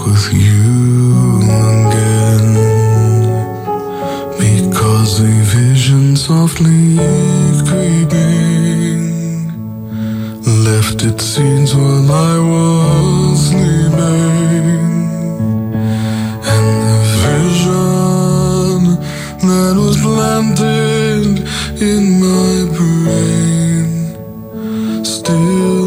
with you again, because a vision softly creeping left its scenes while I was sleeping, and the vision that was planted in my brain still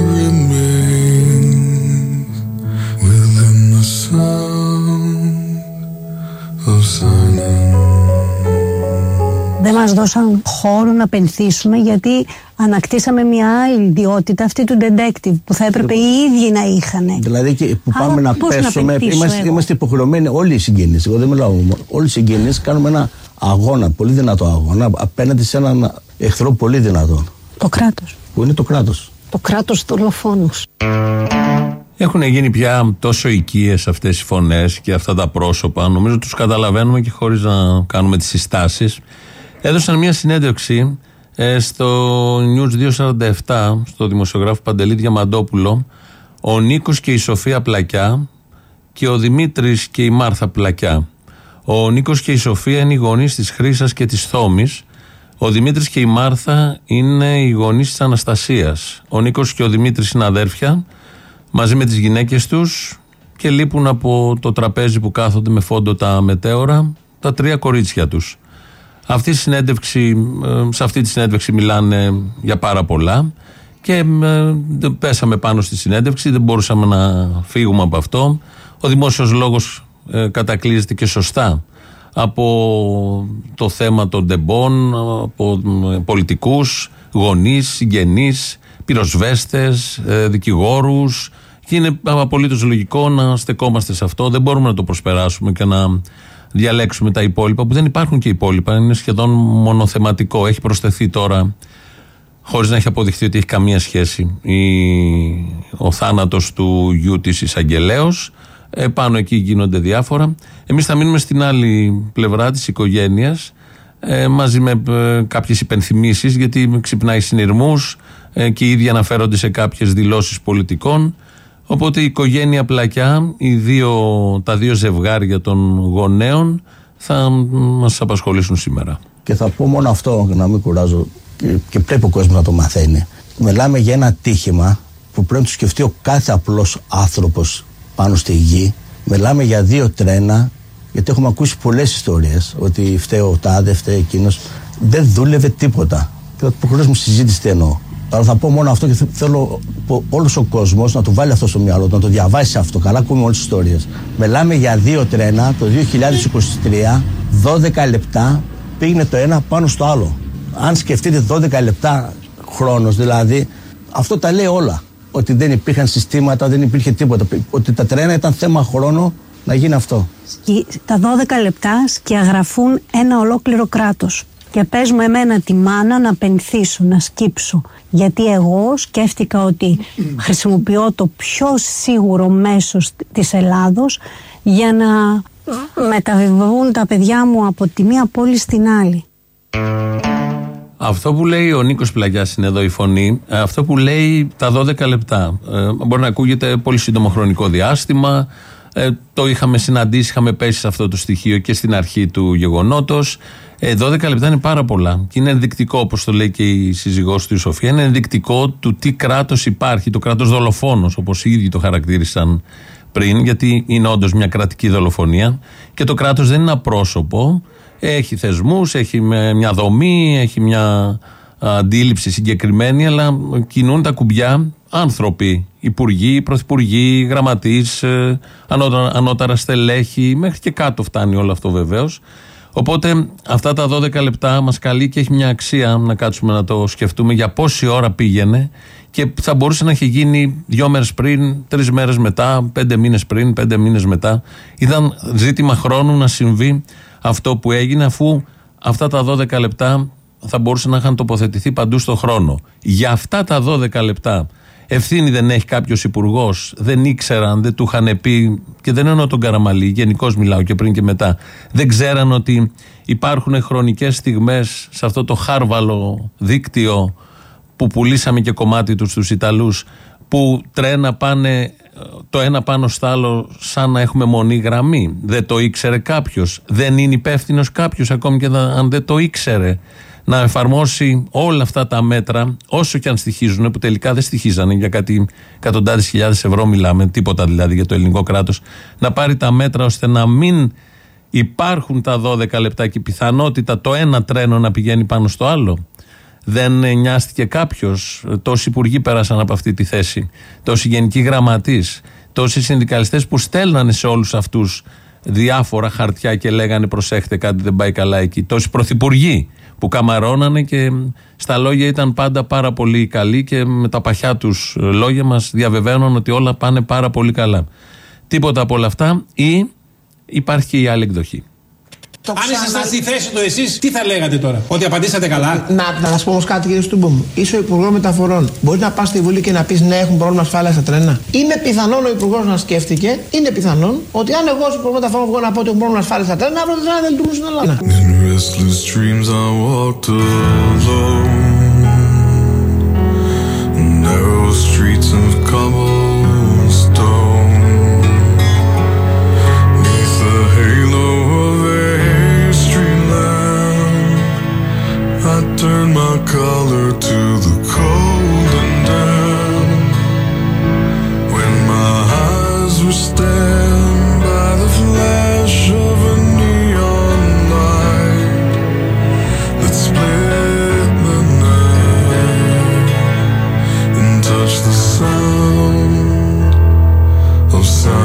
remains within the sound of silence. Δεν μας δώσαν χώρο να πενθήσουμε, γιατί ανακτήσαμε μια άλλη ιδιότητα, αυτή του detective, που θα έπρεπε οι ίδιοι να είχαν. Δηλαδή και που πάμε να πέσουμε, είμαστε υποχρεωμένοι όλοι οι συγγενείς. Εγώ δεν μιλάω, όλοι οι συγγενείς κάνουμε ένα αγώνα, πολύ δυνατό αγώνα, απέναντι σε έναν εχθρό πολύ δυνατό. Το κράτος. Που είναι το κράτος. Το κράτος δολοφόνους. Έχουν γίνει πια τόσο οικίες αυτές οι φωνές και αυτά τα πρόσωπα. Νομίζω τους καταλαβαίνουμε και χωρίς να κάνουμε τις συστάσεις. Έδωσαν μια συνέντευξη στο News 247, στο δημοσιογράφο Παντελή Διαμαντόπουλο, ο Νίκος και η Σοφία Πλακιά και ο Δημήτρης και η Μάρθα Πλακιά. Ο Νίκος και η Σοφία είναι οι γονείς της Χρύσας και της Θόμης. Ο Δημήτρης και η Μάρθα είναι οι γονείς της Αναστασίας. Ο Νίκος και ο Δημήτρης είναι αδέρφια, μαζί με τις γυναίκες τους, και λείπουν από το τραπέζι που κάθονται με φόντο τα μετέωρα τα 3 κορίτσια τους. Σε αυτή τη συνέντευξη μιλάνε για πάρα πολλά και πέσαμε πάνω στη συνέντευξη, δεν μπορούσαμε να φύγουμε από αυτό. Ο δημόσιος λόγος κατακλείζεται και σωστά από το θέμα των ντεμπών, από πολιτικούς, γονείς, συγγενείς, πυροσβέστες, δικηγόρους, και είναι απολύτως λογικό να στεκόμαστε σε αυτό. Δεν μπορούμε να το προσπεράσουμε και να διαλέξουμε τα υπόλοιπα, που δεν υπάρχουν και υπόλοιπα, είναι σχεδόν μονοθεματικό. Έχει προσθεθεί τώρα, χωρίς να έχει αποδειχθεί ότι έχει καμία σχέση, ο θάνατος του γιου της εισαγγελέως. Πάνω εκεί γίνονται διάφορα. Εμείς θα μείνουμε στην άλλη πλευρά της οικογένειας, μαζί με κάποιες υπενθυμίσεις, γιατί ξυπνάει συνειρμούς και οι ίδιοι αναφέρονται σε κάποιες δηλώσεις πολιτικών. Οπότε η οικογένεια Πλακιά, τα 2 ζευγάρια των γονέων, θα μας απασχολήσουν σήμερα. Και θα πω μόνο αυτό, να μην κουράζω, και πρέπει ο κόσμος να το μαθαίνει. Μιλάμε για ένα τύχημα που πρέπει να το σκεφτεί ο κάθε απλός άνθρωπος πάνω στη γη. Μιλάμε για 2 τρένα, γιατί έχουμε ακούσει πολλές ιστορίες ότι φταίει ο τάδε, φταίει εκείνος. Δεν δούλευε τίποτα. Και θα προχωρήσουμε συζήτηση τι εννοώ. Αλλά θα πω μόνο αυτό και θέλω όλος ο κόσμος να το βάλει αυτό στο μυαλό του, να το διαβάσει αυτό. Καλά, ακούμε όλες τις ιστορίες. Μιλάμε για 2 τρένα το 2023, 12 λεπτά πήγαινε το ένα πάνω στο άλλο. Αν σκεφτείτε 12 λεπτά χρόνος, δηλαδή, αυτό τα λέει όλα. Ότι δεν υπήρχαν συστήματα, δεν υπήρχε τίποτα. Ότι τα τρένα ήταν θέμα χρόνου να γίνει αυτό. Τα 12 λεπτά σκιαγραφούν ένα ολόκληρο κράτος. Και πες μου εμένα τη μάνα να πενθήσω, να σκύψω. Γιατί εγώ σκέφτηκα ότι χρησιμοποιώ το πιο σίγουρο μέσο της Ελλάδος για να μεταβιβούν τα παιδιά μου από τη μία πόλη στην άλλη. Αυτό που λέει ο Νίκος Πλαγιάς είναι εδώ η φωνή. Αυτό που λέει τα 12 λεπτά. Μπορεί να ακούγεται πολύ σύντομο χρονικό διάστημα. Το είχαμε συναντήσει, είχαμε πέσει σε αυτό το στοιχείο και στην αρχή του γεγονότος. 12 λεπτά είναι πάρα πολλά. Και είναι ενδεικτικό, όπως το λέει και η σύζυγός του η Σοφία, είναι ενδεικτικό του τι κράτος υπάρχει. Το κράτος δολοφόνος, όπως οι ίδιοι το χαρακτήρισαν πριν, γιατί είναι όντως μια κρατική δολοφονία. Και το κράτος δεν είναι απρόσωπο. Έχει θεσμούς, έχει μια δομή, έχει μια αντίληψη συγκεκριμένη, αλλά κινούν τα κουμπιά άνθρωποι, υπουργοί, πρωθυπουργοί, γραμματείς, ανώτερα στελέχη, μέχρι και κάτω φτάνει όλο αυτό βεβαίως. Οπότε αυτά τα 12 λεπτά μας καλεί και έχει μια αξία να κάτσουμε να το σκεφτούμε για πόση ώρα πήγαινε, και θα μπορούσε να έχει γίνει 2 μέρες πριν, 3 μέρες μετά, 5 μήνες πριν, 5 μήνες μετά. Ήταν ζήτημα χρόνου να συμβεί αυτό που έγινε, αφού αυτά τα 12 λεπτά θα μπορούσαν να είχαν τοποθετηθεί παντού στον χρόνο. Για αυτά τα 12 λεπτά ευθύνη δεν έχει κάποιος υπουργός? Δεν ήξεραν, δεν του είχαν πει, και δεν εννοώ τον Καραμαλή, γενικώς μιλάω και πριν και μετά, δεν ξέραν ότι υπάρχουν χρονικές στιγμές σε αυτό το χάρβαλο δίκτυο που πουλήσαμε και κομμάτι του στους Ιταλούς, που τρένα πάνε το ένα πάνω στο άλλο, σαν να έχουμε μονή γραμμή. Δεν το ήξερε κάποιος. Δεν είναι υπεύθυνος κάποιος, ακόμη και αν δεν το ήξερε, να εφαρμόσει όλα αυτά τα μέτρα, όσο και αν στοιχίζουν, που τελικά δεν στοιχίζανε, για κάτι εκατοντάδες χιλιάδες ευρώ μιλάμε, τίποτα δηλαδή για το ελληνικό κράτος, να πάρει τα μέτρα ώστε να μην υπάρχουν τα 12 λεπτά και η πιθανότητα το ένα τρένο να πηγαίνει πάνω στο άλλο. Δεν νοιάστηκε κάποιος? Τόσοι υπουργοί πέρασαν από αυτή τη θέση, τόσοι γενικοί γραμματείς, τόσοι συνδικαλιστές που στέλνανε σε όλους αυτούς διάφορα χαρτιά και λέγανε προσέχτε, κάτι δεν πάει καλά εκεί. Τόσοι πρωθυπουργοί που καμαρώνανε και στα λόγια ήταν πάντα πάρα πολύ καλοί και με τα παχιά τους λόγια μας διαβεβαίνουν ότι όλα πάνε πάρα πολύ καλά. Τίποτα από όλα αυτά, ή υπάρχει και η άλλη εκδοχή. Αν ήσασταν στη θέση του εσείς, τι θα λέγατε τώρα? Ότι απαντήσατε καλά? Να σας πω όμως κάτι, κύριε Στούμπομ. Είσαι ο Υπουργός Μεταφορών. Μπορεί να πας στη Βουλή και να πεις ναι, έχουν πρόβλημα ασφάλεια στα τρένα. Είναι πιθανόν ο Υπουργός να σκέφτηκε, είναι πιθανόν ότι αν εγώ ως Υπουργός Μεταφορών βγω να πω ότι έχουν πρόβλημα ασφάλεια στα τρένα, αύριο τα τρένα δεν λειτουργούν στην Ελλάδα. In restless dreams I walked alone, narrow streets of cobblestone, neath the halo of a street lamp, I turned my collar to the cold and damp, when my eyes were stabbed by the flash of a neon light that split the night and touched the sound of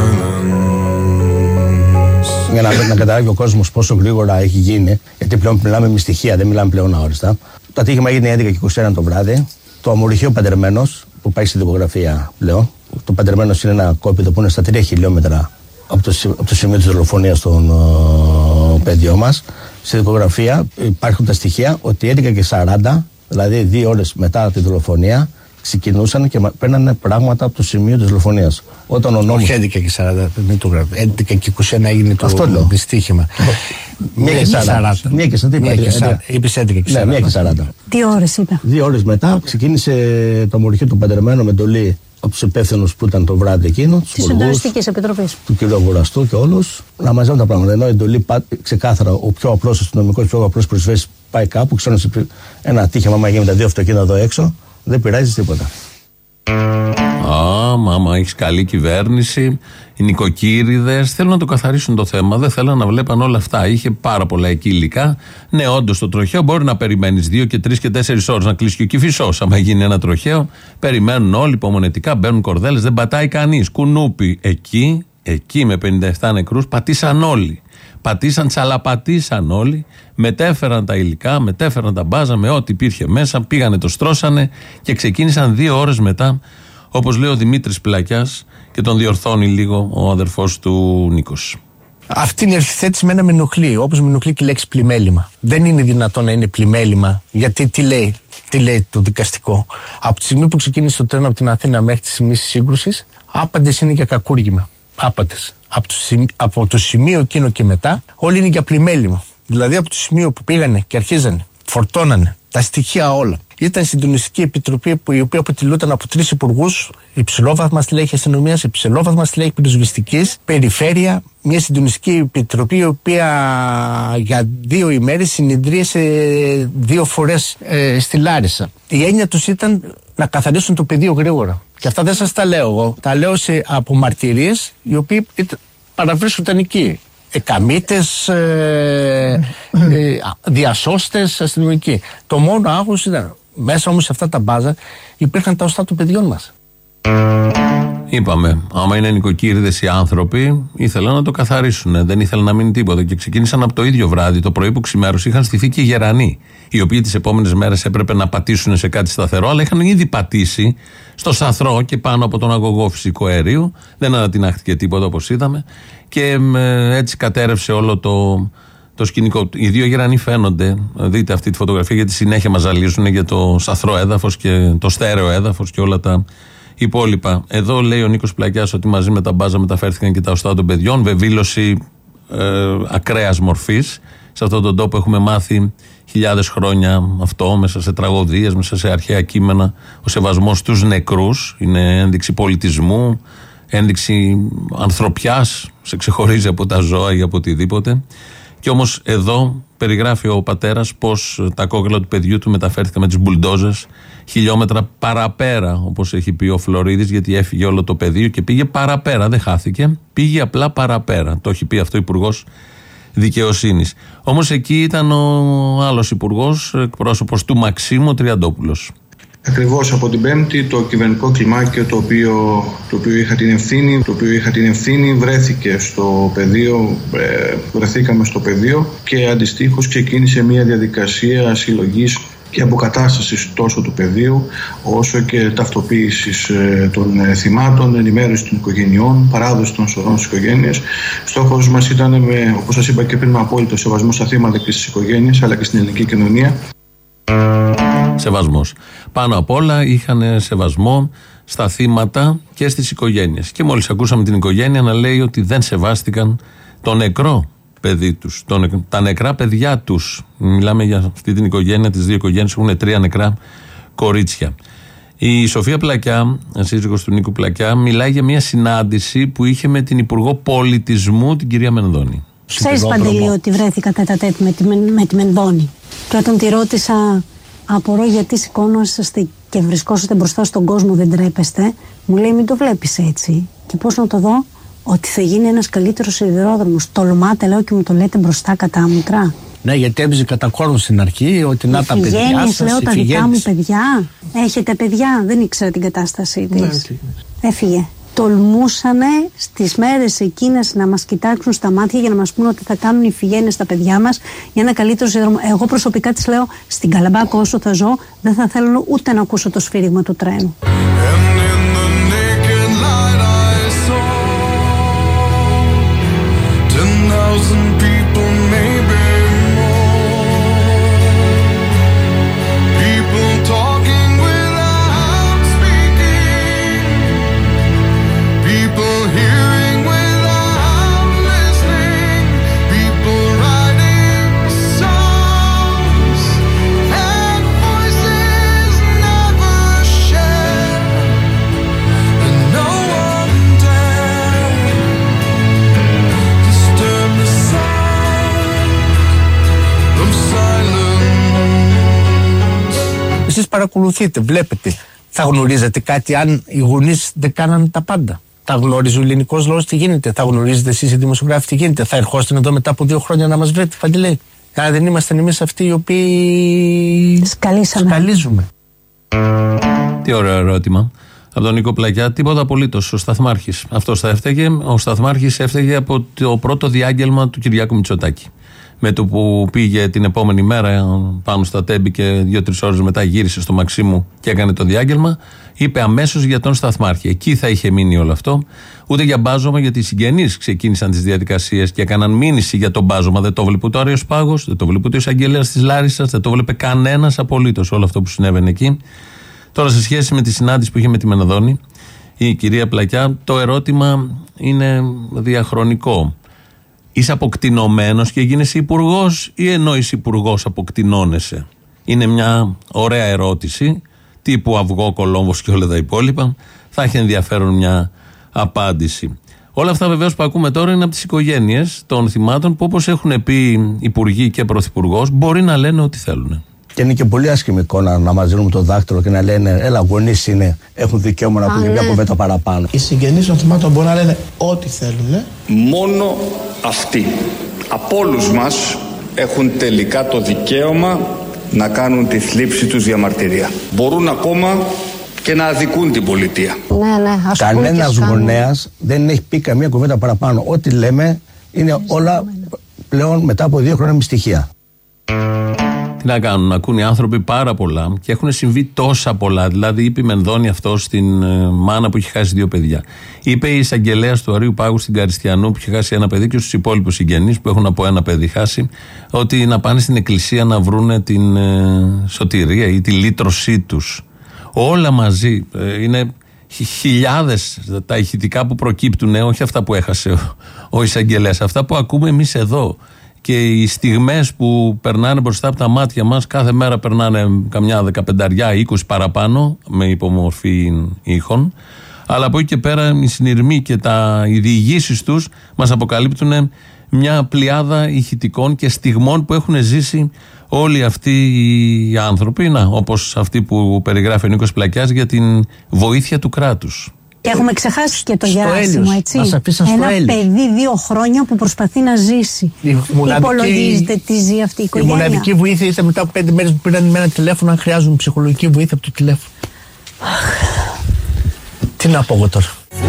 silence. Για να καταλάβει ο κόσμος πόσο γρήγορα έχει γίνει, γιατί πλέον μιλάμε με στοιχεία, δεν μιλάμε πλέον αόριστα. Το ατύχημα έγινε 11:21 το βράδυ. Το αμμοριχείο Παντρεμένος, που πάει στη δικογραφία πλέον, το Παντρεμένος είναι ένα κόπηδο που είναι στα 3 χιλιόμετρα από το σημείο της δολοφονίας των παιδιών μας. Στη δικογραφία υπάρχουν τα στοιχεία ότι 11:40, δηλαδή 2 ώρες μετά τη δολοφονία, ξεκινούσαν και παίρνανε πράγματα από το σημείο της δολοφονίας. Όταν ο νόμος. Όχι 11:40, μην το γράφει. 11:21 έγινε το δυστύχημα. 1:40. 1:40. Είπες 11:40. Ναι, 1:40. Τι ώρες ήταν? 2 ώρες μετά ξεκίνησε το αμμοριχείο του Παντρεμένου με εντολή από τους υπεύθυνους που ήταν το βράδυ εκείνο, Της Συντονιστικής Επιτροπής, του κ. Βουραστού και όλους, να μαζεύουν τα πράγματα. Ενώ η εντολή ξεκάθαρα, ο πιο απλός αστυνομικός, πιο απλός προσφέρει πάει κάπου, ξέρω ένα ατύχημα, άμα γίνει με τα 2 αυτοκίνητα εδώ έξω, δεν πειράζει τίποτα. Άμα έχεις καλή κυβέρνηση, οι νοικοκύριδες θέλουν να το καθαρίσουν το θέμα. Δεν θέλουν να βλέπαν όλα αυτά. Είχε πάρα πολλά εκεί υλικά. Ναι, όντως το τροχαίο μπορεί να περιμένεις 2 και 3 και 4 ώρες να κλείσει και ο Κηφισός. Άμα γίνει ένα τροχαίο, περιμένουν όλοι υπομονετικά, μπαίνουν κορδέλες, δεν πατάει κανείς. Κουνούπι εκεί με 57 νεκρούς πατήσαν όλοι. Πατήσαν, τσαλαπατήσαν όλοι, μετέφεραν τα υλικά, μετέφεραν τα μπάζα με ό,τι υπήρχε μέσα, πήγανε, το στρώσανε και ξεκίνησαν 2 ώρες μετά, όπως λέει ο Δημήτρης Πλακιάς, και τον διορθώνει λίγο ο αδερφός του Νίκος. Αυτή είναι η ευθέτηση με ενοχλεί, όπως με ενοχλεί και η λέξη πλημέλημα. Δεν είναι δυνατόν να είναι πλημέλημα, γιατί τι λέει το δικαστικό? Από τη στιγμή που ξεκίνησε το τρένο από την Αθήνα μέχρι τη στιγμή της σύγκρουσης, άπαντες είναι για κακούργημα. Άπαντες. Από το σημείο εκείνο και μετά, όλοι είναι για πλημέλημα. Δηλαδή από το σημείο που πήγανε και αρχίζανε, φορτώνανε τα στοιχεία όλα. Ήταν συντονιστική επιτροπή η οποία αποτελούταν από 3 υπουργούς, υψηλόβαθμα στελέχη αστυνομίας, υψηλόβαθμα στελέχη πυροσβεστικής, περιφέρεια, μια συντονιστική επιτροπή η οποία για 2 ημέρες συνεδρίασε 2 φορές στη Λάρισα. Η έννοια τους ήταν να καθαρίσουν το πεδίο γρήγορα. Και αυτά δεν σας τα λέω εγώ. Τα λέω από μαρτυρίες οι οποίοι παραβρίσκονταν εκεί. Εκαμίτες, διασώστες, αστυνομικοί. Το μόνο άγχος ήταν, μέσα όμως σε αυτά τα μπάζα υπήρχαν τα οστά των παιδιών μας. Είπαμε, άμα είναι νοικοκύριδες οι άνθρωποι, ήθελαν να το καθαρίσουν. Δεν ήθελαν να μείνει τίποτα. Και ξεκίνησαν από το ίδιο βράδυ, το πρωί που ξημέρωσε, είχαν στηθεί και οι γερανοί. Οι οποίοι τις επόμενες μέρες έπρεπε να πατήσουν σε κάτι σταθερό, αλλά είχαν ήδη πατήσει στο Σαθρό και πάνω από τον αγωγό φυσικού αερίου. Δεν ανατινάχθηκε τίποτα, όπως είδαμε. Και έτσι κατέρευσε όλο το σκηνικό. Οι 2 γερανοί φαίνονται. Δείτε αυτή τη φωτογραφία, γιατί συνέχεια μας ζαλίζουν για το σαθρό έδαφος και το στέρεο έδαφος και όλα τα υπόλοιπα. Εδώ λέει ο Νίκος Πλακιάς ότι μαζί με τα μπάζα μεταφέρθηκαν και τα οστά των παιδιών. Βεβήλωση ακραίας μορφής. Σε αυτόν τον τόπο έχουμε μάθει χιλιάδες χρόνια αυτό, μέσα σε τραγωδίες, μέσα σε αρχαία κείμενα. Ο σεβασμός στους νεκρούς είναι ένδειξη πολιτισμού, ένδειξη ανθρωπιάς, σε ξεχωρίζει από τα ζώα ή από οτιδήποτε. Και όμως εδώ περιγράφει ο πατέρας πως τα κόκκαλα του παιδιού του μεταφέρθηκαν με τις μπουλντόζες χιλιόμετρα παραπέρα, όπως έχει πει ο Φλωρίδης, γιατί έφυγε όλο το πεδίο και πήγε παραπέρα, δεν χάθηκε, πήγε απλά παραπέρα. Το έχει πει αυτό ο Υπουργός Δικαιοσύνης. Όμως εκεί ήταν ο άλλος υπουργός, εκπρόσωπος του Μαξίμου, Τριαντόπουλος. Ακριβώς από την Πέμπτη το κυβερνητικό κλιμάκιο το οποίο είχα την ευθύνη βρέθηκε στο πεδίο, βρεθήκαμε στο πεδίο και αντιστοίχως ξεκίνησε μια διαδικασία συλλογής και αποκατάστασης τόσο του πεδίου όσο και ταυτοποίησης των θυμάτων, ενημέρωση των οικογενειών, παράδοση των σωρών στις οικογένειες. Στόχος μας ήταν, όπως σας είπα και πριν, με απόλυτο σεβασμό στα θύματα και στις οικογένειες αλλά και στην ελληνική κοινωνία. Σεβασμός. Πάνω απ' όλα είχαν σεβασμό στα θύματα και στις οικογένειες. Και μόλις ακούσαμε την οικογένεια να λέει ότι δεν σεβάστηκαν το νεκρό παιδί τους, τα νεκρά παιδιά τους. Μιλάμε για αυτή την οικογένεια, τις δύο οικογένειες έχουν 3 νεκρά κορίτσια. Η Σοφία Πλακιά, σύζυγος του Νίκου Πλακιά, μιλάει για μια συνάντηση που είχε με την Υπουργό Πολιτισμού, την κυρία Μενδώνη. Ξέρεις, Παντελή, ότι βρέθηκα τέτα-τέτ με τη Μενδώνη. Και όταν τη ρώτησα, απορώ γιατί σηκώνεστε και βρισκόσαστε μπροστά στον κόσμο, δεν τρέπεστε, μου λέει μην το βλέπεις έτσι. Και πώς να το δω? Ότι θα γίνει ένας καλύτερος σιδηρόδρομος. Τολμάτε, λέω, και μου το λέτε μπροστά κατάμουτρα. Ναι, γιατί έπαιζε κατά κόρον στην αρχή ότι να τα παιδιά σας, λέω, τα δικά μου παιδιά. Έχετε παιδιά? Δεν ήξερα την κατάστασή της. Ναι, έφυγε. Τολμούσανε στις μέρες εκείνες να μας κοιτάξουν στα μάτια για να μας πούνε ότι θα κάνουν Ιφηγένειες στα παιδιά μας για ένα καλύτερο σιδηρόδρομο. Εγώ προσωπικά της λέω, στην Καλαμπάκο όσο θα ζω δεν θα θέλω ούτε να ακούσω το σφύριγμα του τρένου. Εσείς παρακολουθείτε, βλέπετε. Θα γνωρίζετε κάτι αν οι γονείς δεν κάνανε τα πάντα? Θα γνωρίζει ο ελληνικός λαός τι γίνεται? Θα γνωρίζετε εσείς οι δημοσιογράφοι τι γίνεται? Θα ερχόστε εδώ μετά από 2 χρόνια να μας βρείτε, Παντελή? Άρα δεν ήμασταν εμείς αυτοί οι οποίοι σκαλίζουμε? Τι ωραίο ερώτημα από τον Νίκο Πλακιά. Τίποτα απολύτως. Ο Σταθμάρχης. Αυτός θα έφταιγε. Ο Σταθμάρχης έφταιγε από το πρώτο διάγγελμα του Κυριάκου Μητσοτάκη. Με το που πήγε την επόμενη μέρα πάνω στα Τέμπη και 2-3 ώρες μετά γύρισε στο Μαξίμου και έκανε το διάγγελμα, είπε αμέσως για τον Σταθμάρχη. Εκεί θα είχε μείνει όλο αυτό. Ούτε για μπάζωμα, γιατί οι συγγενείς ξεκίνησαν τις διαδικασίες και έκαναν μήνυση για τον μπάζωμα. Δεν το βλέπει ούτε ο Άριος Πάγος, δεν το βλέπει ούτε ο εισαγγελέας της Λάρισσας, δεν το βλέπει κανένας απολύτως όλο αυτό που συνέβαινε εκεί. Τώρα, σε σχέση με τη συνάντηση που είχε με τη Μενδώνη, η κυρία Πλακιά, το ερώτημα είναι διαχρονικό. Είσαι αποκτηνωμένος και γίνεσαι υπουργός ή ενώ είσαι υπουργός αποκτηνώνεσαι? Είναι μια ωραία ερώτηση τύπου αυγό, Κολόμβος και όλα τα υπόλοιπα. Θα έχει ενδιαφέρον μια απάντηση. Όλα αυτά βεβαίως που ακούμε τώρα είναι από τις οικογένειες των θυμάτων που, όπως έχουν πει υπουργοί και πρωθυπουργός, μπορεί να λένε ό,τι θέλουν. Και είναι και πολύ άσχημη εικόνα να μας δίνουν το δάχτυλο και να λένε έλα, γονείς είναι, έχουν δικαίωμα να πούνε μια κουβέντα παραπάνω. Οι συγγενείς των θυμάτων μπορεί να λένε ό,τι θέλουν. Μόνο αυτοί από όλους μας έχουν τελικά το δικαίωμα να κάνουν τη θλίψη τους διαμαρτυρία. Μπορούν ακόμα και να αδικούν την πολιτεία. Κανένας γονέας δεν έχει πει καμία κουβέντα παραπάνω. Ό,τι λέμε είναι όλα πλέον μετά από 2 χρόνια με στοιχεία. Τι να κάνουν, να ακούν οι άνθρωποι πάρα πολλά και έχουν συμβεί τόσα πολλά. Δηλαδή, είπε η Μενδώνη αυτό στην μάνα που είχε χάσει 2 παιδιά. Είπε η εισαγγελέας του Αρείου Πάγου στην Καριστιανού που είχε χάσει 1 παιδί και στους υπόλοιπους συγγενείς που έχουν από 1 παιδί χάσει, ότι να πάνε στην εκκλησία να βρούνε την σωτηρία ή τη λύτρωσή τους. Όλα μαζί. Είναι χιλιάδες τα ηχητικά που προκύπτουν, όχι αυτά που έχασε ο εισαγγελέας, αυτά που ακούμε εμείς εδώ. Και οι στιγμές που περνάνε μπροστά από τα μάτια μας, κάθε μέρα περνάνε καμιά 15-20 παραπάνω με υπομορφή ήχων. Αλλά από εκεί και πέρα οι συνειρμοί και οι διηγήσεις τους μας αποκαλύπτουν μια πλειάδα ηχητικών και στιγμών που έχουν ζήσει όλοι αυτοί οι άνθρωποι, όπως αυτοί που περιγράφει ο Νίκος Πλακιάς για την βοήθεια του κράτους. Και έχουμε ξεχάσει και το Γεράσιμο, έτσι. Ένα παιδί 2 χρόνια που προσπαθεί να ζήσει. Υπολογίζετε τι ζει αυτή η οικογένεια. Η μοναδική βοήθεια ήταν μετά από 5 μέρες που πήραν με ένα τηλέφωνο, αν χρειάζονται ψυχολογική βοήθεια από το τηλέφωνο. Τι να πω εγώ τώρα.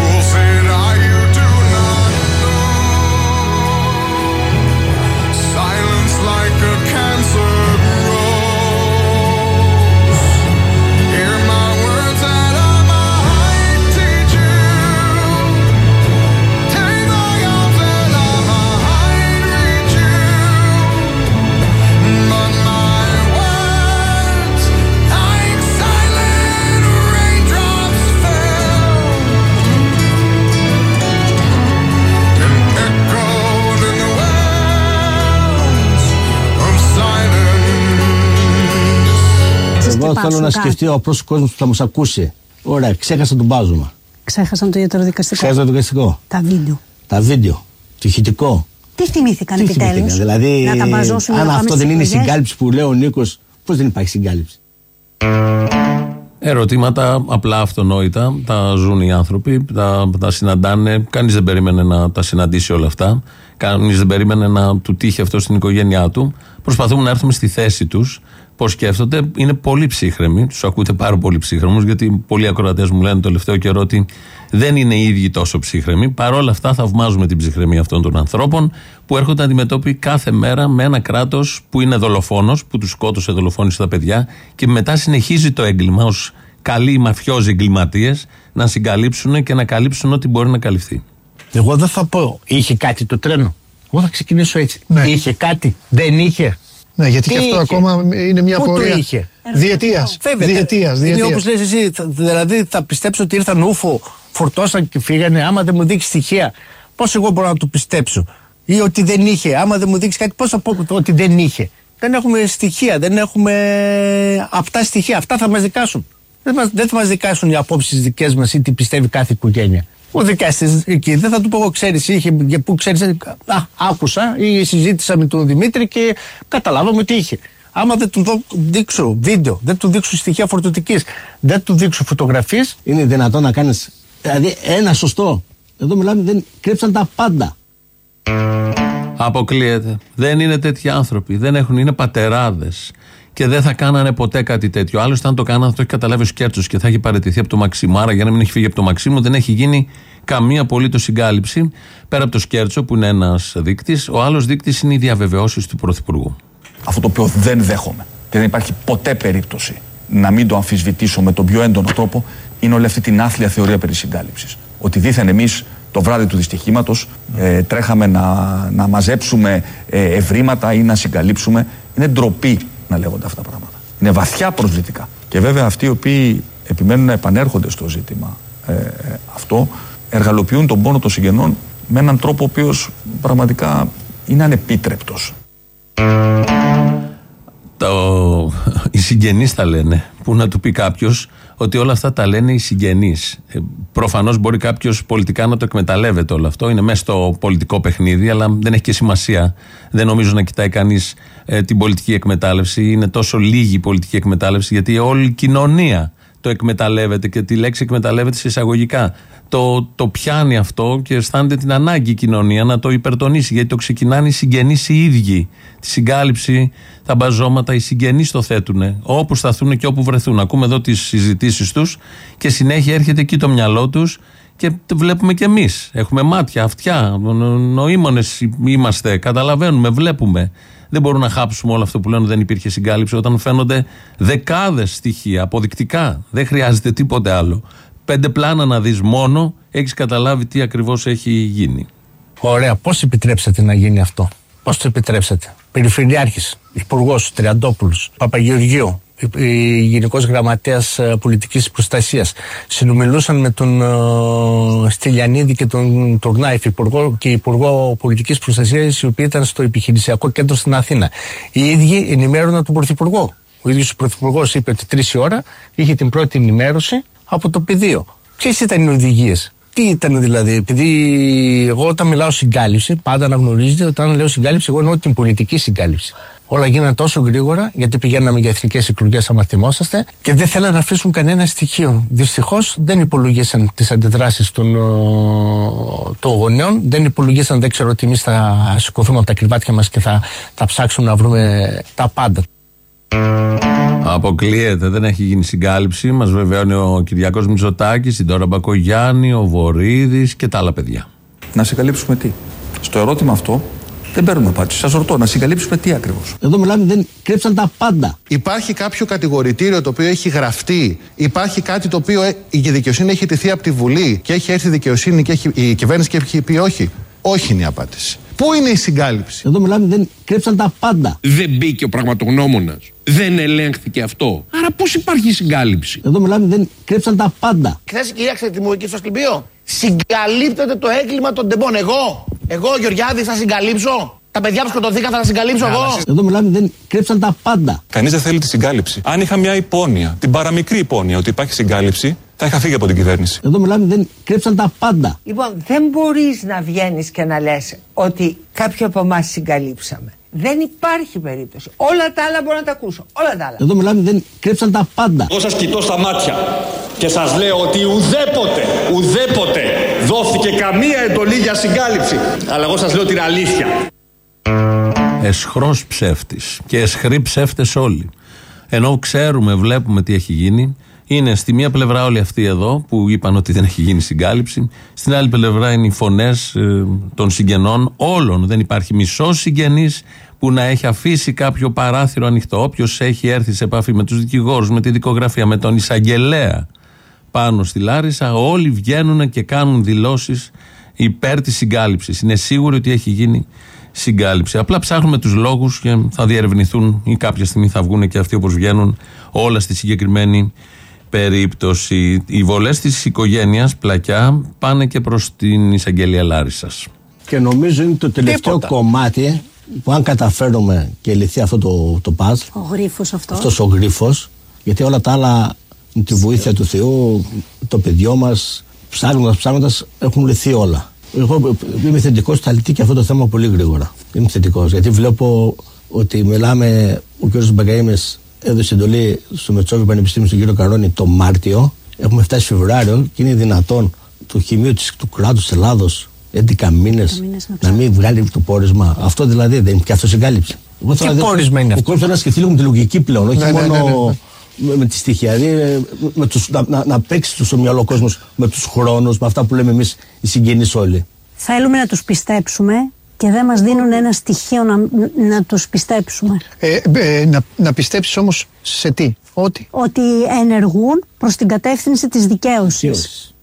Εγώ θέλω να σκεφτεί ο απλός κόσμος που θα μας ακούσει. Ωραία, ξέχασα τον μπάζωμα. Ξέχασαν το ιατροδικαστικό. Ξέχασα το δικαστικό. Τα βίντεο. Το ηχητικό. Τι θυμήθηκαν επιτέλους. Δηλαδή, να τα μπαζώσουν. Αν αυτό δεν είναι η συγκάλυψη που λέει ο Νίκος, πώς δεν υπάρχει συγκάλυψη. Ερωτήματα απλά αυτονόητα. Τα ζουν οι άνθρωποι, τα συναντάνε. Κανείς δεν περίμενε να τα συναντήσει όλα αυτά. Κανείς δεν περίμενε να του τύχει αυτό στην οικογένειά του. Προσπαθούμε να έρθουμε στη θέση τους. Πώς σκέφτονται, είναι πολύ ψύχρεμοι. Τους ακούτε πάρα πολύ ψύχρεμους, γιατί πολλοί ακροατές μου λένε το τελευταίο καιρό ότι δεν είναι οι ίδιοι τόσο ψύχρεμοι. Παρ' όλα αυτά, θαυμάζουμε την ψυχραιμία αυτών των ανθρώπων που έρχονται αντιμετώπιοι κάθε μέρα με ένα κράτος που είναι δολοφόνος, που τους σκότωσε, δολοφόνησε τα παιδιά και μετά συνεχίζει το έγκλημα ως καλοί μαφιόζοι εγκληματίες να συγκαλύψουν και να καλύψουν ό,τι μπορεί να καλυφθεί. Εγώ δεν θα πω είχε κάτι το τρένο. Εγώ θα ξεκινήσω έτσι. Ναι. Είχε κάτι, δεν είχε. Ναι, γιατί και αυτό ακόμα είναι μια πορεία διετίας. Είναι όπως λες εσύ, δηλαδή θα πιστέψω ότι ήρθαν ούφο, φορτώσαν και φύγανε, άμα δεν μου δείξει στοιχεία. Πώς εγώ μπορώ να το πιστέψω? Ή ότι δεν είχε, άμα δεν μου δείξει κάτι, πώς θα πω ότι δεν είχε? Δεν έχουμε στοιχεία, δεν έχουμε αυτά στοιχεία. Αυτά θα μας δικάσουν. Δεν θα μας δικάσουν οι απόψεις δικές μας ή τι πιστεύει κάθε οικογένεια. Ο δικαστής εκεί δεν θα του πω εγώ, ξέρεις, είχε, που ξέρεις, άκουσα ή συζήτησα με τον Δημήτρη και καταλάβαμε ότι είχε. Άμα δεν του δείξω βίντεο, δεν του δείξω στοιχεία φορτωτικής, δεν του δείξω φωτογραφίες. Είναι δυνατόν να κάνεις, δηλαδή ένα σωστό. Εδώ μιλάμε, δεν κρύψαν τα πάντα. Αποκλείεται. Δεν είναι τέτοιοι άνθρωποι. Δεν έχουν, είναι πατεράδες. Και δεν θα κάνανε ποτέ κάτι τέτοιο. Άλλωστε, αν το κάνανε, θα το έχει καταλάβει ο Σκέρτσος και θα έχει παραιτηθεί από το Μαξιμάρα. Για να μην έχει φύγει από το Μαξίμου, δεν έχει γίνει καμία απολύτως συγκάλυψη. Πέρα από το Σκέρτσο, που είναι ένας δείκτης, ο άλλος δείκτης είναι οι διαβεβαιώσεις του Πρωθυπουργού. Αυτό το οποίο δεν δέχομαι και δεν υπάρχει ποτέ περίπτωση να μην το αμφισβητήσω με τον πιο έντονο τρόπο είναι όλη αυτή την άθλια θεωρία περί συγκάλυψης. Ότι δήθεν εμείς το βράδυ του δυστυχήματος τρέχαμε να μαζέψουμε ευρήματα ή να συγκαλύψουμε. Είναι ντροπή να λέγονται αυτά τα πράγματα. Είναι βαθιά προσβλητικά. Και βέβαια αυτοί οι οποίοι επιμένουν να επανέρχονται στο ζήτημα αυτό εργαλοποιούν τον πόνο των συγγενών με έναν τρόπο ο οποίος πραγματικά είναι ανεπίτρεπτος. Οι συγγενείς τα λένε. Που να του πει κάποιος ότι όλα αυτά τα λένε οι συγγενείς. Προφανώς μπορεί κάποιος πολιτικά να το εκμεταλλεύεται όλο αυτό. Είναι μέσα στο πολιτικό παιχνίδι, αλλά δεν έχει και σημασία. Δεν νομίζω να κοιτάει κανείς την πολιτική εκμετάλλευση. Είναι τόσο λίγη η πολιτική εκμετάλλευση, γιατί όλη η κοινωνία το εκμεταλλεύεται και τη λέξη εκμεταλλεύεται σε εισαγωγικά. Το πιάνει αυτό και αισθάνεται την ανάγκη η κοινωνία να το υπερτονίσει, γιατί το ξεκινάνε οι συγγενείς οι ίδιοι. Τη συγκάλυψη, τα μπαζώματα, οι συγγενείς το θέτουν όπου σταθούν και όπου βρεθούν. Ακούμε εδώ τις συζητήσεις τους και συνέχεια έρχεται εκεί το μυαλό τους και το βλέπουμε κι εμείς. Έχουμε μάτια, αυτιά, νοήμονες είμαστε, καταλαβαίνουμε, βλέπουμε. Δεν μπορούμε να χάψουμε όλο αυτό που λένε δεν υπήρχε συγκάλυψη όταν φαίνονται δεκάδες στοιχεία αποδεικτικά. Δεν χρειάζεται τίποτε άλλο. 5 πλάνα να δεις μόνο, έχεις καταλάβει τι ακριβώς έχει γίνει. Ωραία, πώς επιτρέψατε να γίνει αυτό? Πώς το επιτρέψατε? Περιφερειάρχης, υπουργός Τριαντόπουλος, Παπαγεωργίου, Γενικός Γραμματέας Πολιτικής Προστασίας συνομιλούσαν με τον Στυλιανίδη και τον Τουρνάιφ, υπουργό Πολιτικής Προστασίας, οι οποίοι ήταν στο επιχειρησιακό κέντρο στην Αθήνα. Οι ίδιοι ενημέρωναν τον Πρωθυπουργό. Ο ίδιος ο Πρωθυπουργός είπε ότι 3 η ώρα είχε την πρώτη ενημέρωση από το πεδίο. Ποιες ήταν οι οδηγίες? Τι ήταν δηλαδή? Επειδή εγώ όταν μιλάω συγκάλυψη, πάντα αναγνωρίζετε ότι όταν λέω συγκάλυψη, εγώ εννοώ την πολιτική συγκάλυψη. Όλα γίνανε τόσο γρήγορα, γιατί πηγαίναμε για εθνικές εκλογές, άμα θυμόσαστε, και δεν θέλανε να αφήσουν κανένα στοιχείο. Δυστυχώς δεν υπολογίσαν τις αντιδράσεις των γονέων, δεν υπολογίσαν, δεν ξέρω ότι εμείς θα σηκωθούμε από τα κρεβάτια μας και θα ψάξουμε να βρούμε τα πάντα. Αποκλείεται, δεν έχει γίνει συγκάλυψη. Μας βεβαιώνει ο Κυριάκος Μητσοτάκης, η Ντόρα Μπακογιάννη, ο Βορίδης και τα άλλα παιδιά. Να συγκαλύψουμε τι? Στο ερώτημα αυτό δεν παίρνουμε απάντηση. Σας ρωτώ, να συγκαλύψουμε τι ακριβώς? Εδώ μιλάμε, δεν κρύψαν τα πάντα. Υπάρχει κάποιο κατηγορητήριο το οποίο έχει γραφτεί, υπάρχει κάτι το οποίο η δικαιοσύνη έχει τεθεί από τη Βουλή και έχει έρθει η δικαιοσύνη και η κυβέρνηση και έχει πει όχι? Όχι είναι η απάντηση. Πού είναι η συγκάλυψη? Εδώ μιλάμε, δεν κρύψαν τα πάντα. Δεν μπήκε ο πραγματογνώμονας. Δεν ελέγχθηκε αυτό. Άρα πώς υπάρχει συγκάλυψη? Εδώ μιλάμε, δεν κρύψαν τα πάντα. Χθες η κυρία Ξετιμούκη στο Ασκληπείο. Συγκαλύπτεται το έγκλημα των τεμπών. Εγώ ο Γεωργιάδης θα συγκαλύψω? Τα παιδιά που σκοτωθήκαν θα τα συγκαλύψω εγώ? Εδώ μιλάμε, δεν κρύψαν τα πάντα. Κανείς δεν θέλει τη συγκάλυψη. Αν είχα μια υπόνοια, την παραμικρή υπόνοια ότι υπάρχει συγκάλυψη, θα είχα φύγει από την κυβέρνηση. Εδώ μιλάμε, δεν κρύψαν τα πάντα. Λοιπόν, δεν μπορείς να βγαίνεις και να λες ότι κάποιοι από εμάς συγκαλύψαμε. Δεν υπάρχει περίπτωση. Όλα τα άλλα μπορώ να τα ακούσω. Όλα τα άλλα. Εδώ μιλάμε, δεν κρύψαν τα πάντα. Εγώ σας κοιτώ στα μάτια και σας λέω ότι ουδέποτε δόθηκε καμία εντολή για συγκάλυψη. Αλλά εγώ σας λέω την αλήθεια. Εσχρός ψεύτης και εσχροί ψεύτες όλοι. Ενώ ξέρουμε, βλέπουμε τι έχει γίνει. Είναι στη μία πλευρά όλοι αυτοί εδώ που είπαν ότι δεν έχει γίνει συγκάλυψη. Στην άλλη πλευρά είναι οι φωνές των συγγενών όλων. Δεν υπάρχει μισός συγγενής που να έχει αφήσει κάποιο παράθυρο ανοιχτό. Όποιος έχει έρθει σε επαφή με τους δικηγόρους, με τη δικογραφία, με τον εισαγγελέα πάνω στη Λάρισα, όλοι βγαίνουν και κάνουν δηλώσεις υπέρ της συγκάλυψης. Είναι σίγουροι ότι έχει γίνει συγκάλυψη. Απλά ψάχνουμε τους λόγους και θα διερευνηθούν ή κάποια στιγμή θα βγουν και αυτοί όπως βγαίνουν όλα στη συγκεκριμένη περίπτωση. Οι βολές της οικογένειας Πλακιά πάνε και προς την εισαγγελία Λάρισσας. Και νομίζω είναι το τελευταίο κομμάτι που αν καταφέρουμε και λυθεί αυτό το παζ, ο γρίφος αυτός ο γρίφος, γιατί όλα τα άλλα με τη βοήθεια του Θεού, το παιδιό μας, ψάχνοντας έχουν λυθεί όλα. Εγώ είμαι θετικός, θα λυθεί και αυτό το θέμα πολύ γρήγορα. Είμαι θετικός, γιατί βλέπω ότι μιλάμε, ο κ. Μπαγκαήμες έδωσε εντολή στο Μετσόβιο Πανεπιστήμιο στον κύριο Καρόνη το Μάρτιο. Έχουμε φτάσει Φεβρουάριο και είναι δυνατόν το Χημείο του κράτους της Ελλάδος 11 μήνες να μην βγάλει το πόρισμα? Αυτό δηλαδή δεν είναι και αυτό συγκάλυψη? Τι πόρισμα είναι αυτό? Ο κόσμος θέλει να σκεφτεί λίγο με τη λογική πλέον, όχι μόνο με τη στοιχεία. Δηλαδή να παίξει στο μυαλό κόσμο με τους χρόνους, με αυτά που λέμε εμείς οι συγγενείς όλοι. Θέλουμε να τους πιστέψουμε και δεν μας δίνουν ένα στοιχείο να τους πιστέψουμε. Να πιστέψεις όμως σε τι? Ότι ενεργούν προς την κατεύθυνση της δικαίωσης.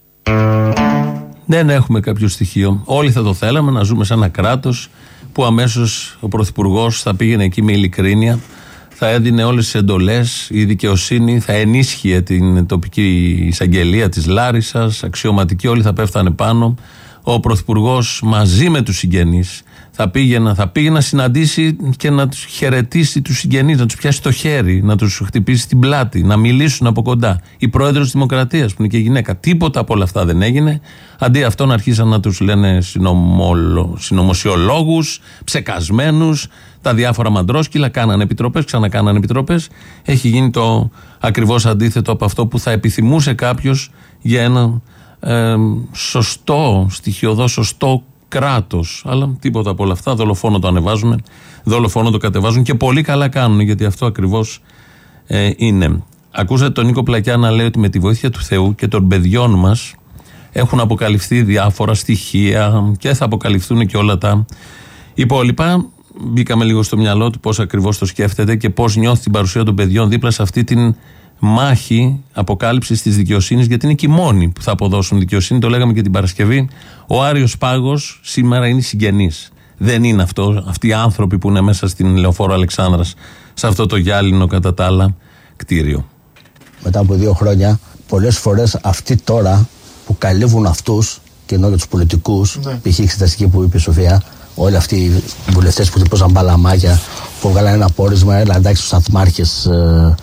Δεν έχουμε κάποιο στοιχείο. Όλοι θα το θέλαμε να ζούμε σε ένα κράτος που αμέσως ο Πρωθυπουργός θα πήγαινε εκεί με ειλικρίνεια, θα έδινε όλες τις εντολές, η δικαιοσύνη θα ενίσχυε την τοπική εισαγγελία της Λάρισσας, αξιωματικοί όλοι θα πέφτανε πάνω. Ο Πρωθυπουργός μαζί με τους συγγενείς θα πήγε να συναντήσει και να τους χαιρετήσει τους συγγενείς, να τους πιάσει το χέρι, να τους χτυπήσει την πλάτη, να μιλήσουν από κοντά. Η πρόεδρος της Δημοκρατίας που είναι και γυναίκα. Τίποτα από όλα αυτά δεν έγινε. Αντί αυτόν αρχίσαν να τους λένε συνωμοσιολόγους, ψεκασμένους, τα διάφορα μαντρόσκυλα, κάνανε επιτροπές, ξανακάνανε επιτροπές. Έχει γίνει το ακριβώς αντίθετο από αυτό που θα επιθυμούσε κάποιος για ένα σωστό, στοιχειωδό σωστό κράτος. Αλλά τίποτα από όλα αυτά. Δολοφόνο το ανεβάζουν, δολοφόνο το κατεβάζουν και πολύ καλά κάνουν, γιατί αυτό ακριβώς είναι. Ακούσατε τον Νίκο Πλακιά να λέει ότι με τη βοήθεια του Θεού και των παιδιών μας έχουν αποκαλυφθεί διάφορα στοιχεία και θα αποκαλυφθούν και όλα τα υπόλοιπα. Μπήκαμε λίγο στο μυαλό του πώς ακριβώς το σκέφτεται και πώς νιώθει την παρουσία των παιδιών δίπλα σε αυτή την μάχη αποκάλυψης της δικαιοσύνης, γιατί είναι και οι μόνοι που θα αποδώσουν δικαιοσύνη. Το λέγαμε και την Παρασκευή. Ο Άριος Πάγος σήμερα είναι συγγενής. Δεν είναι αυτοί οι άνθρωποι που είναι μέσα στην Λεωφόρο Αλεξάνδρας, σε αυτό το γυάλινο κατά τα άλλα κτίριο. Μετά από 2 χρόνια, πολλές φορές αυτοί τώρα που καλύβουν αυτούς, και ενώ για τους πολιτικούς, π.χ. η εξεταστική που είπε η Σοφία, όλοι αυτοί οι βουλευτές που τυπώσαν μπαλαμάκια, που βγάλανε ένα πόρισμα, έλα εντάξει, τους σταθμάρχες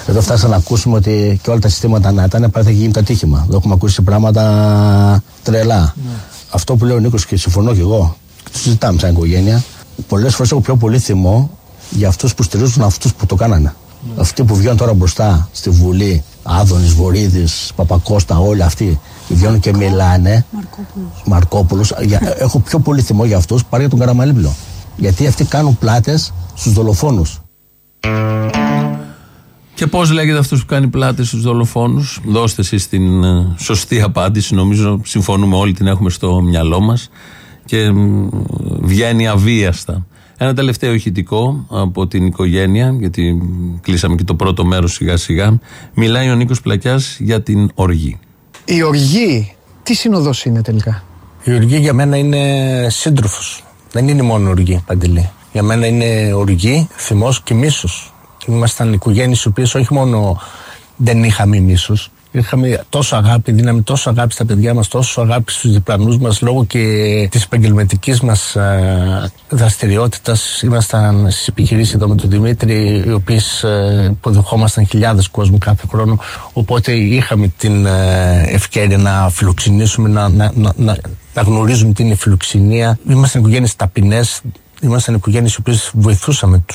Εδώ φτάσαμε να ακούσουμε ότι και όλα τα συστήματα να ήταν, θα γίνει το ατύχημα. Εδώ έχουμε ακούσει πράγματα τρελά. Αυτό που λέει ο Νίκος και συμφωνώ και εγώ, το συζητάμε σαν οικογένεια. Πολλές φορές έχω πιο πολύ θυμό για αυτούς που στηρίζουν αυτούς που το κάνανε. Αυτοί που βγαίνουν τώρα μπροστά στη Βουλή, Άδωνης, Βορίδης, Παπακώστα, όλοι αυτοί που βγαίνουν και μιλάνε. Μαρκόπουλος. Έχω πιο πολύ θυμό για αυτούς παρά για τον Καραμαλίπλο. Γιατί αυτοί κάνουν πλάτες στους δολοφόνους. Και πώς λέγεται αυτός που κάνει πλάτες στους δολοφόνους? Δώστε εσείς την σωστή απάντηση. Νομίζω συμφωνούμε όλοι, την έχουμε στο μυαλό μας και βγαίνει αβίαστα. Ένα τελευταίο ηχητικό από την οικογένεια, γιατί κλείσαμε και το πρώτο μέρος σιγά σιγά. Μιλάει ο Νίκος Πλακιάς για την οργή. Η οργή, τι σύνοδος είναι τελικά? Η οργή για μένα είναι σύντροφος. Δεν είναι μόνο οργή, Παντελή. Για μένα είναι οργή, θυμός και μίσος. Ήμασταν οικογένειες οι οποίες όχι μόνο δεν είχαμε μίσος, είχαμε τόσο αγάπη, δίναμε τόσο αγάπη στα παιδιά μας, τόσο αγάπη στους διπλανούς μας, λόγω και της επαγγελματικής μας δραστηριότητας. Ήμασταν στις επιχειρήσεις εδώ με τον Δημήτρη, οι οποίες υποδεχόμασταν χιλιάδες κόσμου κάθε χρόνο. Οπότε είχαμε την ευκαιρία να φιλοξενήσουμε, να γνωρίζουμε τι είναι η φιλοξενία. Ήμασταν οικογένειες ταπεινές. Ήμασταν οικογένειες οι οποίες βοηθούσαμε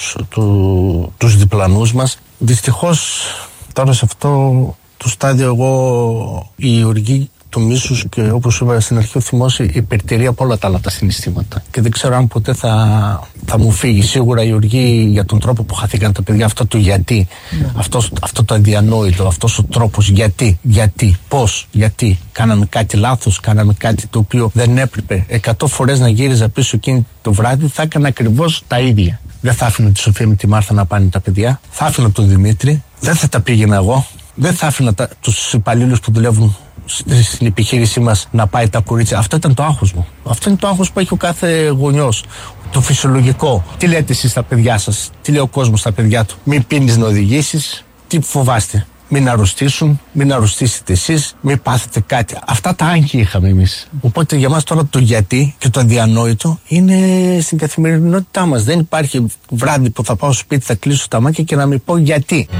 τους διπλανούς μας. Δυστυχώς τώρα σε αυτό το στάδιο εγώ η οργή του μίσους και όπως είπα στην αρχή ο θυμός υπερτερεί από όλα τα άλλα τα συναισθήματα. Και δεν ξέρω αν ποτέ θα μου φύγει. Σίγουρα η οργή για τον τρόπο που χαθήκαν τα παιδιά, αυτό το γιατί, αυτό το αδιανόητο, αυτός ο τρόπος γιατί, πώς, γιατί. Κάναμε κάτι λάθος, κάναμε κάτι το οποίο δεν έπρεπε. 100 φορές να γύριζα πίσω εκείνη το βράδυ θα έκανα ακριβώς τα ίδια. Δεν θα άφηνα τη Σοφία με τη Μάρθα να πάνε τα παιδιά. Θα άφηνα τον Δημήτρη. Δεν θα τα πήγαινα εγώ. Δεν θα άφηνα τους υπαλλήλους που δουλεύουν στην επιχείρησή μας να πάει τα κορίτσια. Αυτό ήταν το άγχος μου. Αυτό είναι το άγχος που έχει ο κάθε γονιός. Το φυσιολογικό. Τι λέτε εσείς στα παιδιά σας, τι λέει ο κόσμος στα παιδιά του? Μην πίνεις να οδηγήσεις. Τι φοβάστε? Μην αρρωστήσουν, μην αρρωστήσετε εσείς, μην πάθετε κάτι. Αυτά τα άγχη είχαμε εμείς. Οπότε για μας τώρα το γιατί και το αδιανόητο είναι στην καθημερινότητά μας. Δεν υπάρχει βράδυ που θα πάω στο σπίτι, θα κλείσω τα μάτια και να μην πω γιατί.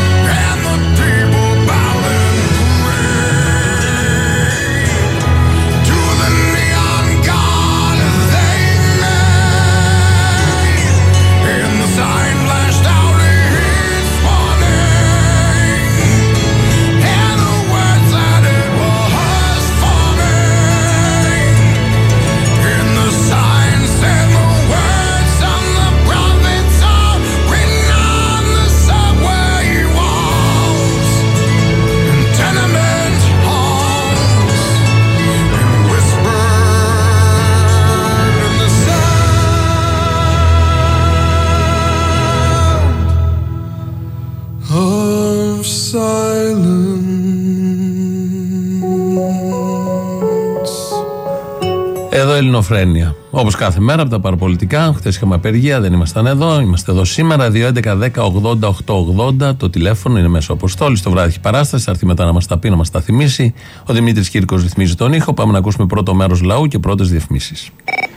Εδώ Ελληνοφρένεια. Όπως κάθε μέρα από τα παραπολιτικά. Χθες είχαμε απεργία, δεν ήμασταν εδώ. Είμαστε εδώ σήμερα. 2.11.10.80.880. Το τηλέφωνο είναι μέσω αποστόλης. Το βράδυ έχει παράσταση. Θα έρθει μετά να μας τα πει, να μας τα θυμίσει. Ο Δημήτρης Κύρκος ρυθμίζει τον ήχο. Πάμε να ακούσουμε πρώτο μέρος λαού και πρώτες διαφημίσεις.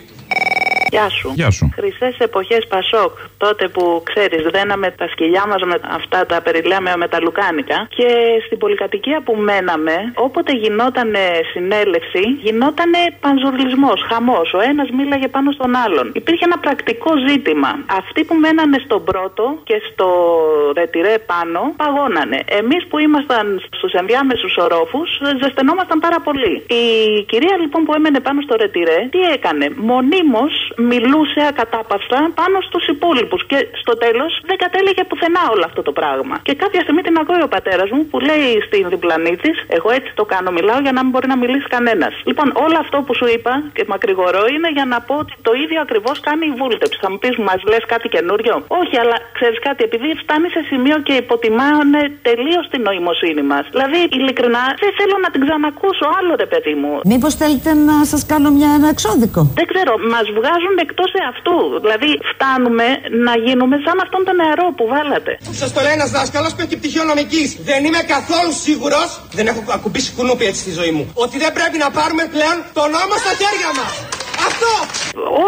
Γεια σου. Γεια σου. Χρυσές εποχές Πασόκ, τότε που ξέρεις, δέναμε τα σκυλιά μας με αυτά τα περιλέαμε με τα λουκάνικα. Και στην πολυκατοικία που μέναμε, όποτε γινόταν συνέλευση, γινόταν πανζουρλισμός, χαμός. Ο ένας μίλαγε πάνω στον άλλον. Υπήρχε ένα πρακτικό ζήτημα. Αυτοί που μένανε στον πρώτο και στο ρετυρέ πάνω, παγώνανε. Εμείς που ήμασταν στους ενδιάμεσους ορόφους, ζεσθενόμασταν πάρα πολύ. Η κυρία λοιπόν που έμενε πάνω στο ρετυρέ, τι έκανε? Μονίμως μιλούσε ακατάπαυστα πάνω στους υπόλοιπους και στο τέλος δεν κατέληγε πουθενά όλο αυτό το πράγμα. Και κάποια στιγμή την ακούει ο πατέρας μου που λέει στην διπλανή της, εγώ έτσι το κάνω, μιλάω για να μην μπορεί να μιλήσει κανένας. Λοιπόν, όλο αυτό που σου είπα και μακρηγορώ είναι για να πω ότι το ίδιο ακριβώς κάνει η βούλτεψη. Θα μου πεις, μας λες κάτι καινούριο? Όχι, αλλά ξέρεις κάτι, επειδή φτάνει σε σημείο και υποτιμάνε τελείως την νοημοσύνη μας. Δηλαδή, ειλικρινά, δεν θέλω να την ξανακούσω άλλο, ρε παιδί μου. Μήπως θέλετε να σας κάνω ένα εξώδικο? Δεν ξέρω, μας βγάζουν εκτός εαυτού. Δηλαδή, φτάνουμε να γίνουμε σαν αυτόν τον νεαρό που βάλατε. Σας το λέει ένας δάσκαλος που έχει πτυχίο νομικής. Δεν είμαι καθόλου σίγουρος, δεν έχω ακουμπήσει κουνούπι έτσι στη ζωή μου, ότι δεν πρέπει να πάρουμε πλέον τον νόμο στα χέρια μας. Αυτό!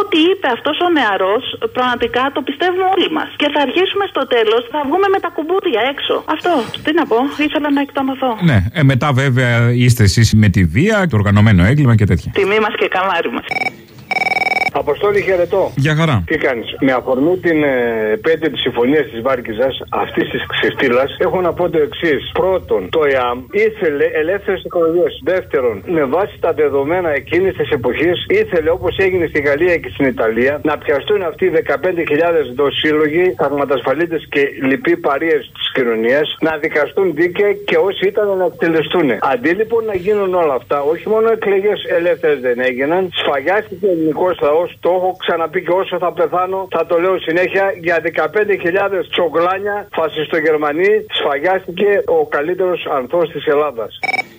ό,τι είπε αυτός ο νεαρός, πραγματικά το πιστεύουμε όλοι μας. Και θα αρχίσουμε στο τέλος, θα βγούμε με τα κουμπούδια έξω. Αυτό. Τι να πω, ήθελα να εκτονωθώ. Ναι, μετά βέβαια είστε εσείς με τη βία, το οργανωμένο έγκλημα και τέτοια. Τιμή μας και καμάρι μας. Αποστόλη, χαιρετώ. Για χαρά. Τι κάνεις? Με αφορμή την επέτειο της συμφωνίας της Βάρκηζας, αυτής της ξεφτύλας, έχω να πω το εξής. Πρώτον, το ΕΑΜ ήθελε ελεύθερες εκλογές. Δεύτερον, με βάση τα δεδομένα εκείνης της εποχής, ήθελε, όπως έγινε στη Γαλλία και στην Ιταλία, να πιαστούν αυτοί οι 15.000 δοσύλλογοι, θαυματασφαλίτες και λοιποί παρείες της κοινωνίας, να δικαστούν δίκαια και όσοι ήταν να εκτελεστούν. Αντί λοιπόν να γίνουν όλα αυτά, όχι μόνο εκλογές ελεύθερες δεν έγιναν, σφαγιάστηκε ο ελληνικός λαός. Το έχω ξαναπεί και όσο θα πεθάνω θα το λέω συνέχεια. Για 15.000 τσογλάνια φασιστογερμανοί σφαγιάστηκε ο καλύτερος ανθός της Ελλάδας.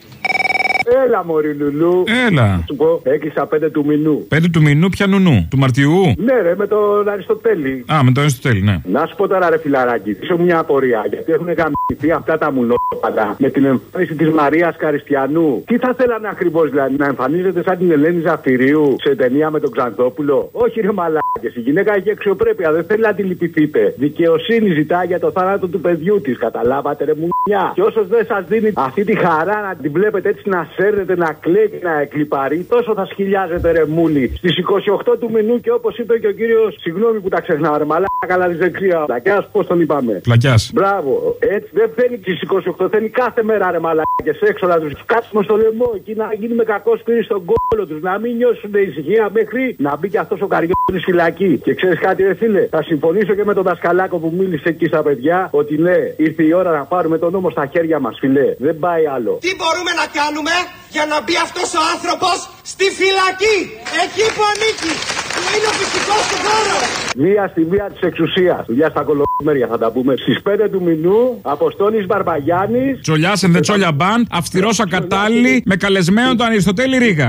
Έλα μωρή Λουλού. Έλα. Σου πω, έκλεισα 5 του μηνού. 5 του μηνού, ποια νουνού? Του Μαρτιού? Ναι ρε, με τον Αριστοτέλη. Α, με τον Αριστοτέλη, ναι. Να σου πω τώρα ρε φιλαράκι, είσαι μια απορία. Γιατί έχουν γαμηθεί αυτά τα μουνόπαντα με την εμφάνιση της Μαρίας Καριστιανού. Τι θα θέλανε ακριβώς, δηλαδή, να εμφανίζεται σαν την Ελένη Ζαφυρίου σε ταινία με τον Ξανθόπουλο? Όχι ρε μαλάκες, η γυναίκα έχει αξιοπρέπεια, δεν θέλει να τη λυπηθείτε. Δικαιοσύνη ζητά για το θάνατο του παιδιού της, καταλάβατε ρε μουνιά. Και όσο δεν σας δίνει αυτή τη χαρά να την βλέπετε έτσι να σέρνετε, να κλαίει και να εκλιπαρεί, τόσο θα σκυλιάζετε ρε μούλη. Στις 28 του μηνού και όπως είπε και ο κύριος, συγγνώμη που τα ξεχνάω ρε μαλάκα, καλά της δεξιά. Πλακιάς, πώς τον είπαμε? Πλακιάς. Μπράβο. Έτσι δεν φαίνει στις 28, φαίνει κάθε μέρα ρε μαλάκες έξω να τους κάτσουμε στο λαιμό εκεί να γίνει με κακό σπίτι στον κόλλο τους, να μην νιώσουν ησυχία μέχρι να μπει και αυτός ο καριόλης φυλακή. Και ξέρεις κάτι ρε φίλε, θα συμφωνήσω και με τον δασκαλάκο που μίλησε εκεί στα παιδιά ότι ναι, ήρθε η ώρα να πάρουμε τον νόμο στα χέρια μας φιλέ. Δεν πάει άλλο. Τι μπορούμε να κάνουμε για να μπει αυτός ο άνθρωπος στη φυλακή, εκεί που ανήκει, που είναι ο φυσικός του χώρος. Μία στη μία της εξουσίας, δουλειά στα κολομέρια θα τα πούμε. Στις 5 του μηνού, Αποστόλης Μπαρμπαγιάννης. Τσολιάς and the Τσόλια Band, αυστηρός ακατάλληλη, με καλεσμένο τον Αριστοτέλη Ρίγα.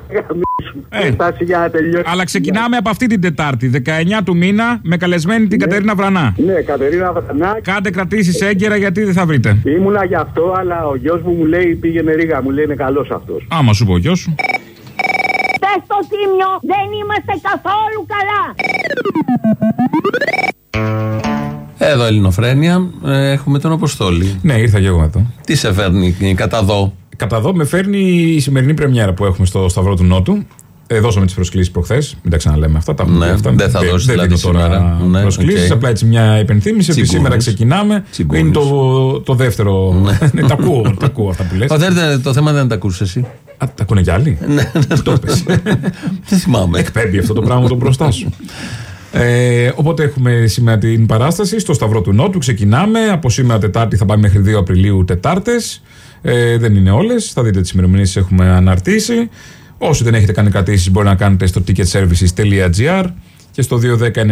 Αλλά ξεκινάμε από αυτή την Τετάρτη, 19 του μήνα, με καλεσμένη την Κατερίνα Βρανά. Ναι, Κατερίνα Βρανά. Κάντε κρατήσεις έγκαιρα γιατί δεν θα βρείτε. Ήμουνα γι' αυτό, αλλά ο γιος μου λέει πήγαινε Ρίγα, μου λέει είναι καλός αυτός. Άμα σου πω ο γιος σου. Πες στο Τίμιο, δεν είμαστε καθόλου καλά. Εδώ Ελληνοφρένεια, έχουμε τον Αποστόλη. Ναι, ήρθα και εγώ εδώ. Τι σε φέρνει κατά δω? Κατά δω με φέρνει η σημερινή πρεμιέρα που έχουμε στο Σταυρό του Νότου. Δώσαμε τις προσκλήσεις προχθές. Μην τα ξαναλέμε αυτά. Τα ναι, αυτά. Δεν θα δώσει δηλαδή σήμερα. Ναι, προσκλήσεις. Απλά έτσι μια υπενθύμηση. Επειδή σήμερα ξεκινάμε. Είναι το δεύτερο. Ναι, τα ακούω αυτά που λες. Το θέμα δεν τα ακούς εσύ. Α, τα ακούνε κι άλλοι. Ναι, το πες. Δεν θυμάμαι. Εκπέμπει αυτό το πράγμα το μπροστά σου. Οπότε έχουμε σήμερα την παράσταση στο Σταυρό του Νότου. Ξεκινάμε. Από σήμερα Τετάρτη θα πάμε μέχρι 2 Απριλίου Τετάρτες. Δεν είναι όλες. Θα δείτε τις ημερομηνίες έχουμε αναρτήσει. Όσοι δεν έχετε κάνει κρατήσεις μπορεί να κάνετε στο ticketservices.gr και στο 210-92-26-975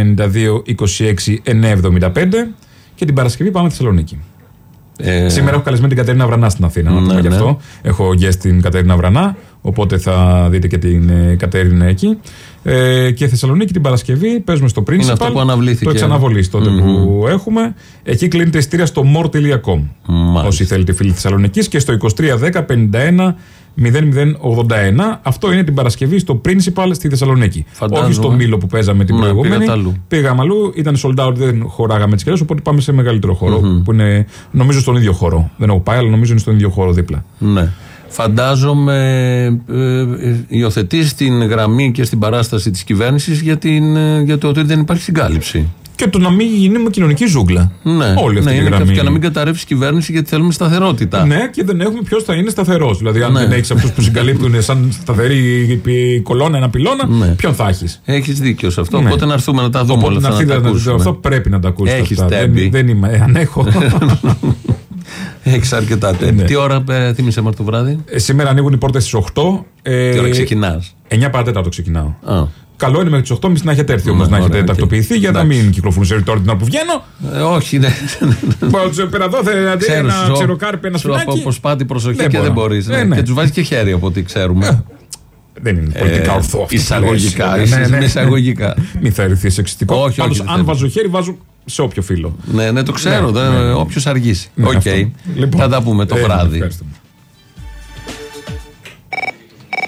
και την Παρασκευή πάμε στη Θεσσαλονίκη. Σήμερα έχω καλεσμένη την Κατερίνα Βρανά στην Αθήνα, να πούμε γι' αυτό. Έχω guest την Κατερίνα Βρανά, οπότε θα δείτε και την Κατερίνα εκεί. Και Θεσσαλονίκη την Παρασκευή παίζουμε στο Principal. Είναι αυτό που αναβλήθηκε. Το εξαναβολής τότε που έχουμε. Εκεί κλείνετε εισιτήρια στο more.com. Όσοι θέλετε φίλοι Θεσσαλονικής και στο 2310-51 0081. Αυτό είναι την Παρασκευή στο Principal στη Θεσσαλονίκη. Όχι στο Μήλο που παίζαμε την προηγούμενη. Πήγαμε αλλού, ήταν sold out, δεν χωράγαμε τις κερές, οπότε πάμε σε μεγαλύτερο χώρο. Που είναι νομίζω στον ίδιο χώρο. Δεν έχω πάει, αλλά νομίζω είναι στον ίδιο χώρο δίπλα. Ναι. Φαντάζομαι υιοθετείς την γραμμή και στην παράσταση της κυβέρνησης για το ότι δεν υπάρχει συγκάλυψη. Και το να μην γίνουμε κοινωνική ζούγκλα. Ναι, όλη αυτή η γραμμή. Και να μην καταρρεύσει η κυβέρνηση γιατί θέλουμε σταθερότητα. Ναι, και δεν έχουμε ποιος θα είναι σταθερός. Δηλαδή, αν δεν έχεις αυτούς που συγκαλύπτουν σαν σταθερή κολόνα, ένα πυλώνα, ποιον θα έχεις. Έχεις δίκιο σε αυτό. Οπότε να έρθουμε να τα δούμε όλα αυτά. Αυτό πρέπει να τα ακούσεις. Έχεις τέμπη. Δεν είμαι. Αν έχω. Έχεις αρκετά τέμπη. Τι ώρα θύμισε μας το βράδυ? Σήμερα ανοίγουν οι πόρτες στις 8. Τι ώρα ξεκινάς? 9 παρατέταρτο ξεκινάω. Καλό είναι μέχρι τις 8.30 να έχετε έρθει όμως, να έχετε τακτοποιηθεί για να μην κυκλοφορούν σε ρητόρ την ώρα που βγαίνω. Όχι, ναι. Πέρα εδώ θέλετε ένα ξεροκάρπι, ένα σφινάκι. Όπως πάτη προσοχή και δεν μπορείς. Και τους βάζεις και χέρι από ό,τι ξέρουμε. Δεν είναι πολιτικά ορθό αυτό. Εισαγωγικά. Μην θα έρθει σεξιστικό. Πάντως, αν βάζω χέρι, βάζω σε όποιο φίλο. Ναι, το ξέρω. Όποιος αργήσει. Οκ. Θα τα πούμε το βράδυ.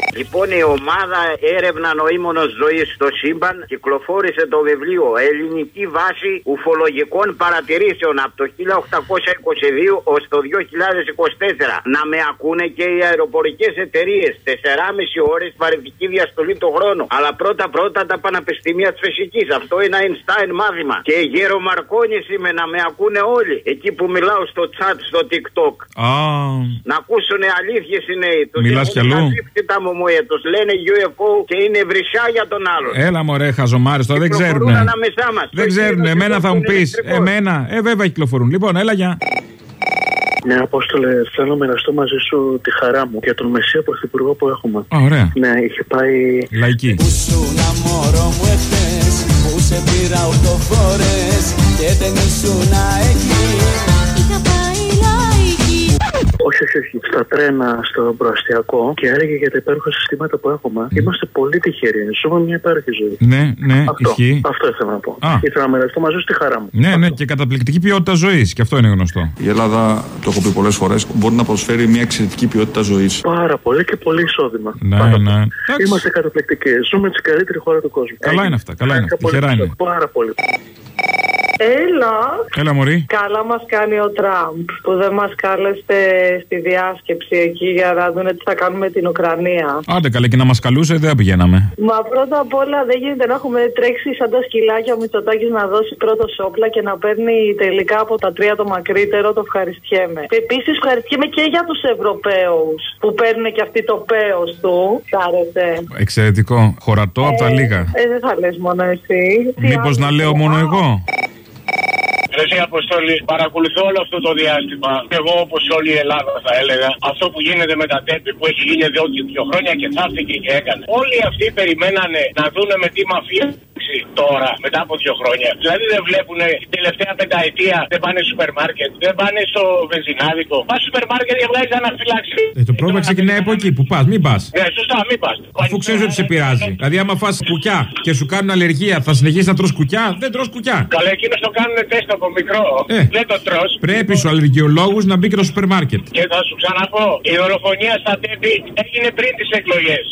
Λοιπόν, η ομάδα έρευνα νοήμονος ζωής στο σύμπαν κυκλοφόρησε το βιβλίο Ελληνική βάση ουφολογικών παρατηρήσεων από το 1822 ως το 2024. Να με ακούνε και οι αεροπορικές εταιρείες. 4,5 ώρες βαρετική διαστολή το χρόνο. Αλλά πρώτα τα πανεπιστήμια της φυσικής. Αυτό είναι Einstein μάθημα. Και γέρο Μαρκόνης είμαι, να με ακούνε όλοι. Εκεί που μιλάω στο chat, στο TikTok. Να ακούσουν αλήθειες οι νέοι. Μιλάς κι αλλού. Τους λένε UFO και είναι βρυσιά για τον άλλον. Έλα μωρέ χαζομάρες, τώρα δεν ξέρουνε. Δεν ξέρουνε, εμένα θα μου πεις. Εμένα, βέβαια κυκλοφορούν. Λοιπόν, έλα για. Ναι, Απόστολε, θέλω να μοιραστώ μαζί σου τη χαρά μου για τον Μεσσία Πρωθυπουργό που έχουμε. Ωραία. Ναι, είχε πάει. Λαϊκή. Που σου να μωρό μου εχθές, που σε πήρα 8 φορές και δεν ήσουν εκεί. Είχα πάει λαϊκή. Όχι. Στα τρένα, στο προαστιακό και έλεγε για τα υπέροχα συστήματα που έχουμε. Είμαστε πολύ τυχεροί. Ζούμε μια υπέροχη ζωή. Ναι, ισχύει. Αυτό ήθελα να πω. Ήθελα να μοιραστώ μαζί σου τη χαρά μου. Ναι, και καταπληκτική ποιότητα ζωής. Και αυτό είναι γνωστό. Η Ελλάδα, το έχω πει πολλές φορές, μπορεί να προσφέρει μια εξαιρετική ποιότητα ζωής. Πάρα πολύ και πολύ εισόδημα. Ναι. Είμαστε καταπληκτικοί. Ζούμε στην καλύτερη χώρα του κόσμου. Καλά είναι αυτά. Τυχερά είναι. Πάρα πολύ. Έλα μωρή. Καλά μας κάνει ο Τραμπ που δεν μας κάλεσε στη διάσκεψη εκεί για να δουν τι θα κάνουμε με την Ουκρανία. Άντε καλέ, και να μας καλούσε δεν πηγαίναμε. Μα πρώτα απ' όλα δεν γίνεται να έχουμε τρέξει σαν τα σκυλάκια ο Μητσοτάκης να δώσει πρώτος όπλα και να παίρνει τελικά από τα 3 το μακρύτερο. Το ευχαριστιέμαι. Επίσης ευχαριστιέμαι και για τους Ευρωπαίους που παίρνουν και αυτοί το πέος του. Άρεσε. Εξαιρετικό. Χωρατό από τα λίγα. Δεν θα λες μόνο εσύ. Μήπως να λέω μόνο εγώ. Εσύ Αποστόλη, παρακολουθώ όλο αυτό το διάστημα. Εγώ, όπως όλη η Ελλάδα, θα έλεγα, αυτό που γίνεται με τα τέπη που έχει γίνει εδώ και 2 χρόνια και θα έρθει και έκανε. Όλοι αυτοί περιμένανε να δούνε με τι μαφία τώρα, μετά από 2 χρόνια. Δηλαδή δεν βλέπουν την τελευταία πενταετία, δεν πάνε σούπερ μάρκετ, δεν πάνε στο βενζινάδικο. Πα σούπερ μάρκετ και βγάζει αναφυλάξη. Το πρόβλημα ξεκινάει από εκεί που πα, μην πα. Ναι, σωστά, μην πα. Αφού ξέρει ότι σε πειράζει. Δηλαδή, άμα φας κουκιά και σου κάνουν αλλεργία, θα συνεχίσει να τρως κουκιά, δεν τρως κουκιά. Καλά, εκείνο το κάνουν τεστ από μικρό. Δεν το τρως. Πρέπει στου αλλεργιολόγους να μπει και στο σούπερ μάρκετ. Και θα σου ξαναπώ, η δολοφονία στα τέπη έγινε πριν τις εκλογές.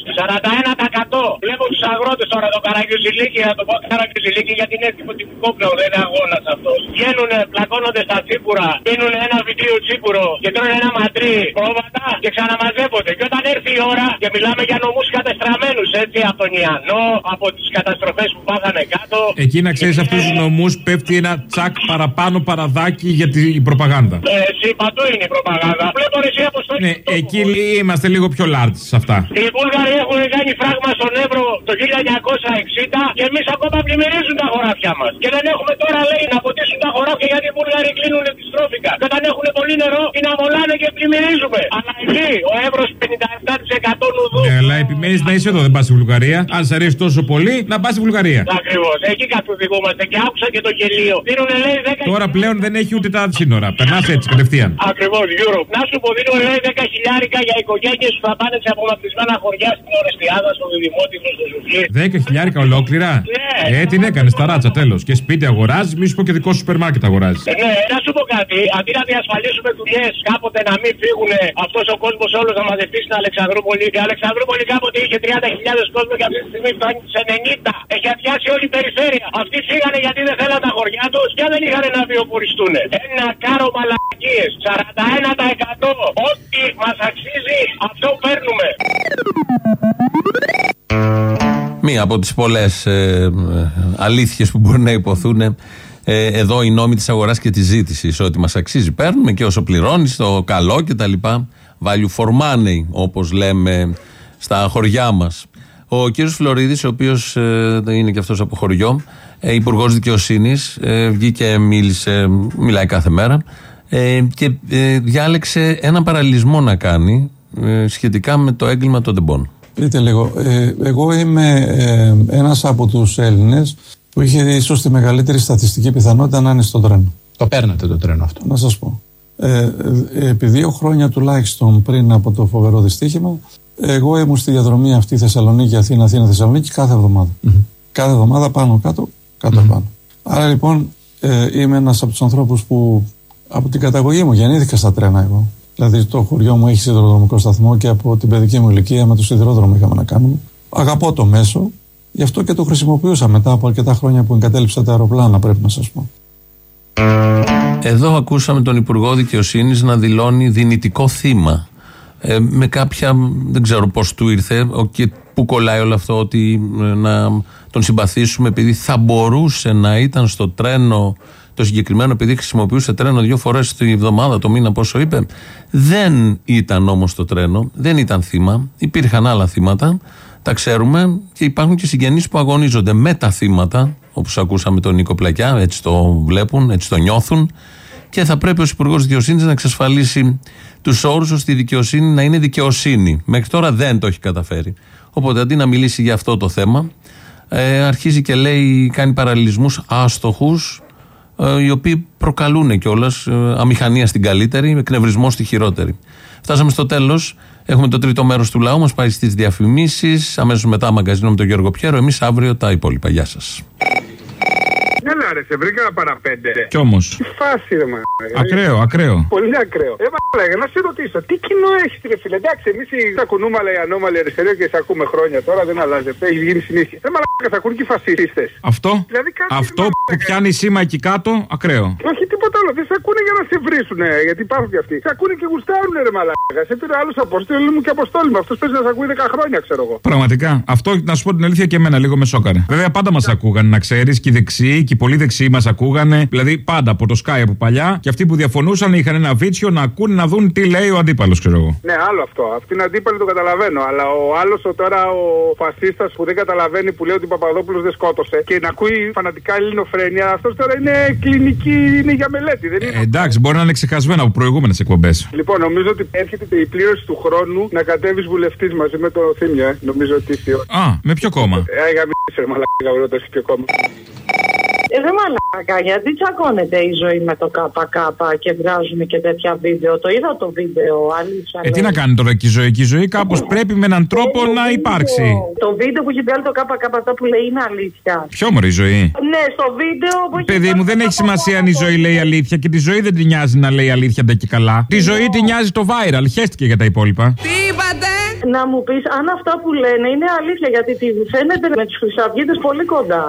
41%. Βλέπω τους αγρότες τώρα, το Καραγκιουζιλίκι, να το πω Καραγκιουζιλίκι γιατί είναι τυπικό πλέον, δεν είναι αγώνας αυτός. Βγαίνουνε, πλακώνονται στα τσίπουρα, πίνουν ένα βιτρίο τσίπουρο και τρώνε ένα ματρί πρόβατα και ξαναμαζεύονται. Και όταν έρθει η ώρα και μιλάμε για νομούς κατεστραμμένους, έτσι, από τον Ιαννό, από τις καταστροφές που πάθανε κάτω. Εκεί να ξέρεις αυτούς τους νομούς πέφτει ένα τσακ παραπάνω παραδάκι για την προπαγάνδα. Εσύ παντού είναι η προπαγάνδα. Βλέπω εσύ Αποστόλη. Ναι, εκεί είμαστε λίγο πιο large σε αυτά. Οι Βούλγαροι έχουν κάνει φράγμα στον Εύρο το 1960 και εμείς ακόμα πλημμυρίζουν τα χωράφια μας. Και δεν έχουμε τώρα, λέει, να ποτίσουν τα χωράφια γιατί οι Βούλγαροι κλείνουν τη στρόφικα. Και όταν έχουν πολύ νερό, την αμολάνε και πλημμυρίζουμε. Αλλά εκεί ο Εύρος 57% νουδού. Ναι, αλλά επιμένεις να είσαι εδώ, δεν πας στη Βουλγαρία. Αν σ' αρέσει τόσο πολύ, να πας στη Βουλγαρία. Ακριβώς, εκεί καθοδηγούμαστε και άκουσα και το γελίο. Δίνουνε, λέει, 10. Τώρα πλέον δεν έχει ούτε τα σύνορα. Περνάς έτσι κατευθείαν. Ακριβώς, Europe. Να σου πω, δίνουν, λέει, 10.000 για οικογένειες που θα πάνε σε απομακρυσμένα χωριά στην Ορεστιάδα, στο Διδημότυχο, στο Ζουφλί. 10.000 ολόκληρα. Ναι. Την έκανε στα ράτσα τέλος. Και σπίτι αγοράζει, μη σου πω και δικό σου σούπερ μάρκετ αγοράζει. Ναι, να σου πω κάτι. Αντί να διασφαλίσουμε δουλειές κάποτε να μην φύγουν αυτός ο κόσμος όλος να μαζευτεί στην Αλεξανδρούπολη. Η Αλεξανδρούπολη κάποτε είχε 30.000 κόσμο και αυτή τη στιγμή φτάνει σε 90. Έχει αδειάσει όλη η περιφέρεια. Αυτοί φύγανε γιατί δεν θέλαν τα χωριά τους και δεν είχαν να βιοποριστούν. Ένα κάρο μαλακίες. 41%. Ό,τι μας αξίζει, αυτό παίρνουμε. Μία από τις πολλές αλήθειες που μπορεί να υποθούν εδώ οι νόμοι της αγοράς και της ζήτησης. Ότι μας αξίζει παίρνουμε και όσο πληρώνεις το καλό και τα λοιπά. Value for money, όπως λέμε στα χωριά μας. Ο κύριος Φλωρίδης, ο οποίος είναι και αυτός από χωριό, υπουργός δικαιοσύνης, βγήκε, μιλάει κάθε μέρα και διάλεξε έναν παραλληλισμό να κάνει σχετικά με το έγκλημα των τεμπών. Δείτε λίγο, εγώ είμαι ένας από τους Έλληνες που είχε ίσως τη μεγαλύτερη στατιστική πιθανότητα να είναι στο τρένο. Το παίρνατε το τρένο αυτό. Να σας πω. Επί 2 χρόνια τουλάχιστον πριν από το φοβερό δυστύχημα, εγώ ήμουν στη διαδρομή αυτή Θεσσαλονίκη, Αθήνα, Αθήνα, Θεσσαλονίκη κάθε εβδομάδα. Κάθε εβδομάδα πάνω κάτω, πάνω. Άρα λοιπόν είμαι ένας από τους ανθρώπους που από την καταγωγή μου γεννήθηκα στα τρένα εγώ. Δηλαδή, το χωριό μου έχει σιδηροδρομικό σταθμό και από την παιδική μου ηλικία με το σιδηρόδρομο είχαμε να κάνουμε. Αγαπώ το μέσο, γι' αυτό και το χρησιμοποιούσα μετά από αρκετά χρόνια που εγκατέλειψα τα αεροπλάνα, πρέπει να σας πω. Εδώ ακούσαμε τον Υπουργό Δικαιοσύνης να δηλώνει δυνητικό θύμα. Με κάποια, δεν ξέρω πώς του ήρθε και που κολλάει όλο αυτό, ότι να τον συμπαθήσουμε επειδή θα μπορούσε να ήταν στο τρένο το συγκεκριμένο, επειδή χρησιμοποιούσε τρένο 2 φορές τη εβδομάδα, το μήνα, πόσο είπε. Δεν ήταν όμως το τρένο, δεν ήταν θύμα. Υπήρχαν άλλα θύματα, τα ξέρουμε, και υπάρχουν και συγγενείς που αγωνίζονται με τα θύματα, όπως ακούσαμε τον Νίκο Πλακιά, έτσι το βλέπουν, έτσι το νιώθουν. Και θα πρέπει ο Υπουργός Δικαιοσύνης να εξασφαλίσει τους όρους ώστε η δικαιοσύνη να είναι δικαιοσύνη. Μέχρι τώρα δεν το έχει καταφέρει. Οπότε αντί να μιλήσει για αυτό το θέμα, αρχίζει και λέει, κάνει παραλληλισμούς άστοχους, οι οποίοι προκαλούν κιόλας αμηχανία στην καλύτερη, εκνευρισμό στη χειρότερη. Φτάσαμε στο τέλος. Έχουμε το τρίτο μέρος του λαού μας, πάει στις διαφημίσεις. Αμέσως μετά μαγκαζίνο με τον Γιώργο Πιέρο. Εμείς αύριο τα υπόλοιπα. Γεια σας. Έλα ρε, σε βρήκα παρά 5. Κι όμως. Τι φάση ρε μα. Ακραίο. Πολύ ακραίο. Να σε ρωτήσω, τι κοινό έχεις ρε φίλε. Εντάξει, εμείς τα κουνούμε αλλά οι ανώμαλοι αριστεροί και σε ακούμε χρόνια τώρα, δεν αλλάζεται. Έχει γίνει συνήθεια. Δεν μαλάκα, θα ακούν και οι φασίστες. Δηλαδή, αυτό που πιάνει σήμα εκεί κάτω, ακραίο. Όχι τίποτα άλλο. Δεν σε ακούνε για να σε βρίσουν, γιατί υπάρχουν και αυτοί. Σε ακούνε και γουστάρουν ρε μαλάκα. Σε πήρε άλλος Αποστόλη μου και Αποστόλη μου. Αυτός παίζει να σε ακούει 10 χρόνια, ξέρω εγώ. Πραγματικά. Αυτό, να σου πω την αλήθεια, και εμένα λίγο με σόκαρε. Βέβαια, πάντα μας ακούγανε, να ξέρεις, και οι δεξιοί και οι πολύ δεξιοί μας ακούγανε. Δηλαδή, πάντα από το Sky από παλιά. Και αυτοί που διαφωνούσαν είχαν ένα βίτσιο να ακούνε, να δουν τι λέει ο αντίπαλος, ξέρω εγώ. Ναι, άλλο αυτό. Αυτήν την αντίπαλη το καταλαβαίνω. Αλλά ο άλλος τώρα ο φασίστας που δεν καταλαβαίνει, που λέει ότι ο Παπαδόπουλος δεν σκότωσε και να ακούει φανατικά ελληνοφρένεια, αυτός τώρα είναι κλινική, είναι για μελέτη. Δεν είναι. Εντάξει, μπορεί να είναι ξεχασμένο από προηγούμενες εκπομπές. Λοιπόν, νομίζω ότι έρχεται η πλήρωση του χρόνου να κατέβεις βουλευτής μαζί με το Θήμιο. Νομίζω ότι είσαι. Με ποιο κόμμα? Για μ***σε, μαλάκα, ρωτάς ποιο κόμμα. Δεν μαλάκα, γιατί τσακώνεται η ζωή με το ΚΚ και βγάζουμε και τέτοια βίντεο. Το είδα το βίντεο, αλήθεια. Τι να κάνει τώρα και η ζωή? Και η ζωή κάπως πρέπει με έναν τρόπο να υπάρξει. Το βίντεο που έχει βγάλει το ΚΚ, αυτό που λέει είναι αλήθεια. Ποιο μωρή η ζωή? Ναι, στο βίντεο που έχει. Παιδί μου, δεν έχει σημασία αν η ζωή λέει αλήθεια, και τη ζωή δεν την νοιάζει να λέει αλήθεια ντε και καλά. Τη ζωή την νοιάζει το viral. Χαίστηκε για τα υπόλοιπα. Τι είπατε? Να μου πεις αν αυτά που λένε είναι αλήθεια, γιατί φαίνεται με τους χρυσαυγίτες πολύ κοντά.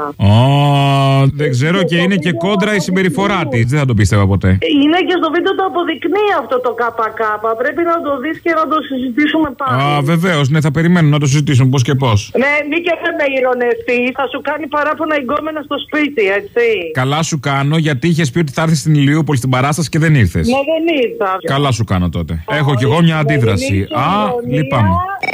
Δεν ξέρω, και είναι και κόντρα η συμπεριφορά της. Δεν θα το πίστευα ποτέ. Είναι και στο βίντεο το αποδεικνύει αυτό το ΚΚ. Πρέπει να το δεις και να το συζητήσουμε πάλι. Βεβαίως, ναι, θα περιμένω να το συζητήσουμε πώς και πώς. Ναι, μη και δεν με ηρωνευτείς. Θα σου κάνει παράπονα η γκόμενα στο σπίτι, έτσι. Καλά σου κάνω, γιατί είχες πει ότι θα έρθεις στην Ηλιούπολη στην παράσταση και δεν ήρθες. Ναι, δεν ήρθα. Καλά σου κάνω τότε. Έχω κι εγώ μια αντίδραση. Λυπάμαι.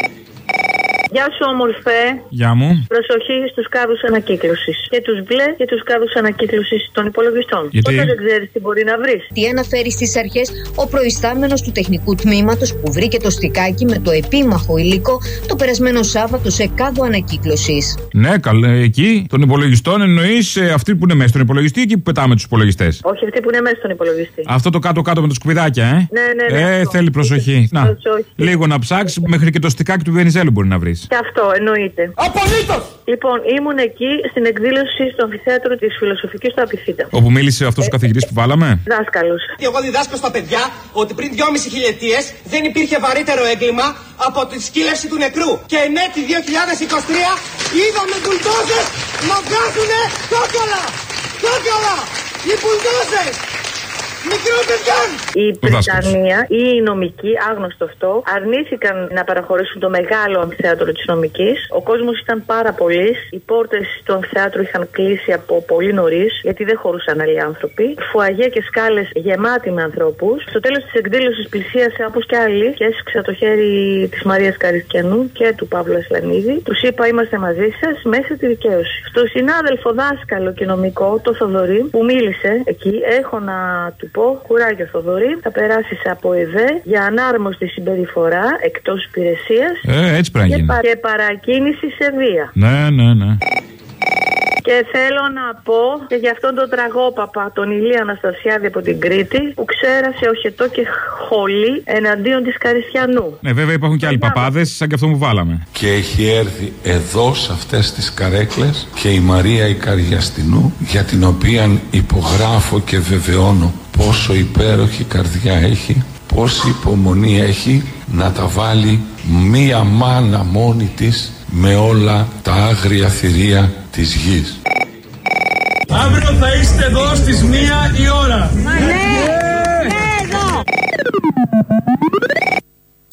Γεια σου, όμορφε. Γεια μου. Προσοχή στους κάδους ανακύκλωσης. Και τους μπλε και τους κάδους ανακύκλωσης των υπολογιστών. Γιατί? Όταν δεν ξέρεις τι μπορεί να βρεις. Τι αναφέρει στις αρχές ο προϊστάμενος του τεχνικού τμήματος που βρήκε το στικάκι με το επίμαχο υλικό το περασμένο Σάββατο σε κάδο ανακύκλωσης. Ναι, καλά, εκεί των υπολογιστών εννοείς αυτοί που είναι μέσα στον υπολογιστή ή εκεί που πετάμε τους υπολογιστές? Όχι, αυτοί που είναι μέσα στον υπολογιστή. Αυτό το κάτω-κάτω με τα σκουπιδάκια, Ναι. Θέλει προσοχή. Να, λίγο να ψάξεις, μέχρι και το στικάκι του Βενιζέλου μπορεί να βρεις. Και αυτό εννοείται. Απολύτως! Λοιπόν, ήμουν εκεί στην εκδήλωση στο αμφιθέατρο της Φιλοσοφικής του Απιθύτα. Όπου μίλησε αυτός ο καθηγητής που βάλαμε. Δάσκαλος. Εγώ διδάσκω στα παιδιά ότι πριν 2,5 χιλιετίες δεν υπήρχε βαρύτερο έγκλημα από τη σκύλευση του νεκρού. Και εν έτη 2023 είδαμε μπουλντόζες να βγάζουνε κόκκαλα! Κόκκαλα! Οι μπουλντόζες! Μικρών παιδιών! Η Βρυτανία ή οι νομικοί, άγνωστο αυτό, αρνήθηκαν να παραχωρήσουν το μεγάλο αμφιθέατρο της νομικής. Ο κόσμος ήταν πάρα πολύς. Οι πόρτες του αμφιθέατρου είχαν κλείσει από πολύ νωρίς, γιατί δεν χωρούσαν άλλοι άνθρωποι. Φουαγέ και σκάλες γεμάτοι με ανθρώπους. Στο τέλος της εκδήλωσης πλησίασε όπως και άλλοι και έσυξε το χέρι της Μαρίας Καρισκιανού και του Παύλου Ασλανίδη. Τους είπα: είμαστε μαζί σας μέσα τη δικαίωση. Στο συνάδελφο δάσκαλο και νομικό, το Θοδωρή, που μίλησε εκεί, έχω να του πω: κουράγιο Θοδωρή, θα περάσεις από ΕΔΕ για ανάρμοστη συμπεριφορά εκτός υπηρεσίας και παρακίνηση σε βία. Ναι. Και θέλω να πω και για αυτόν τον τραγόπαπα, τον Ηλία Αναστασιάδη από την Κρήτη, που ξέρασε οχετό και χολή εναντίον της Καριστιανού. Ναι, βέβαια υπάρχουν και άλλοι παπάδες, σαν και αυτό που βάλαμε. Και έχει έρθει εδώ σε αυτές τις καρέκλες και η Μαρία η Καριαστινού, για την οποία υπογράφω και βεβαιώνω πόσο υπέροχη καρδιά έχει, πόση υπομονή έχει να τα βάλει μία μάνα μόνη της με όλα τα άγρια θηρία της γης. Αύριο θα είστε εδώ στις 1 η ώρα.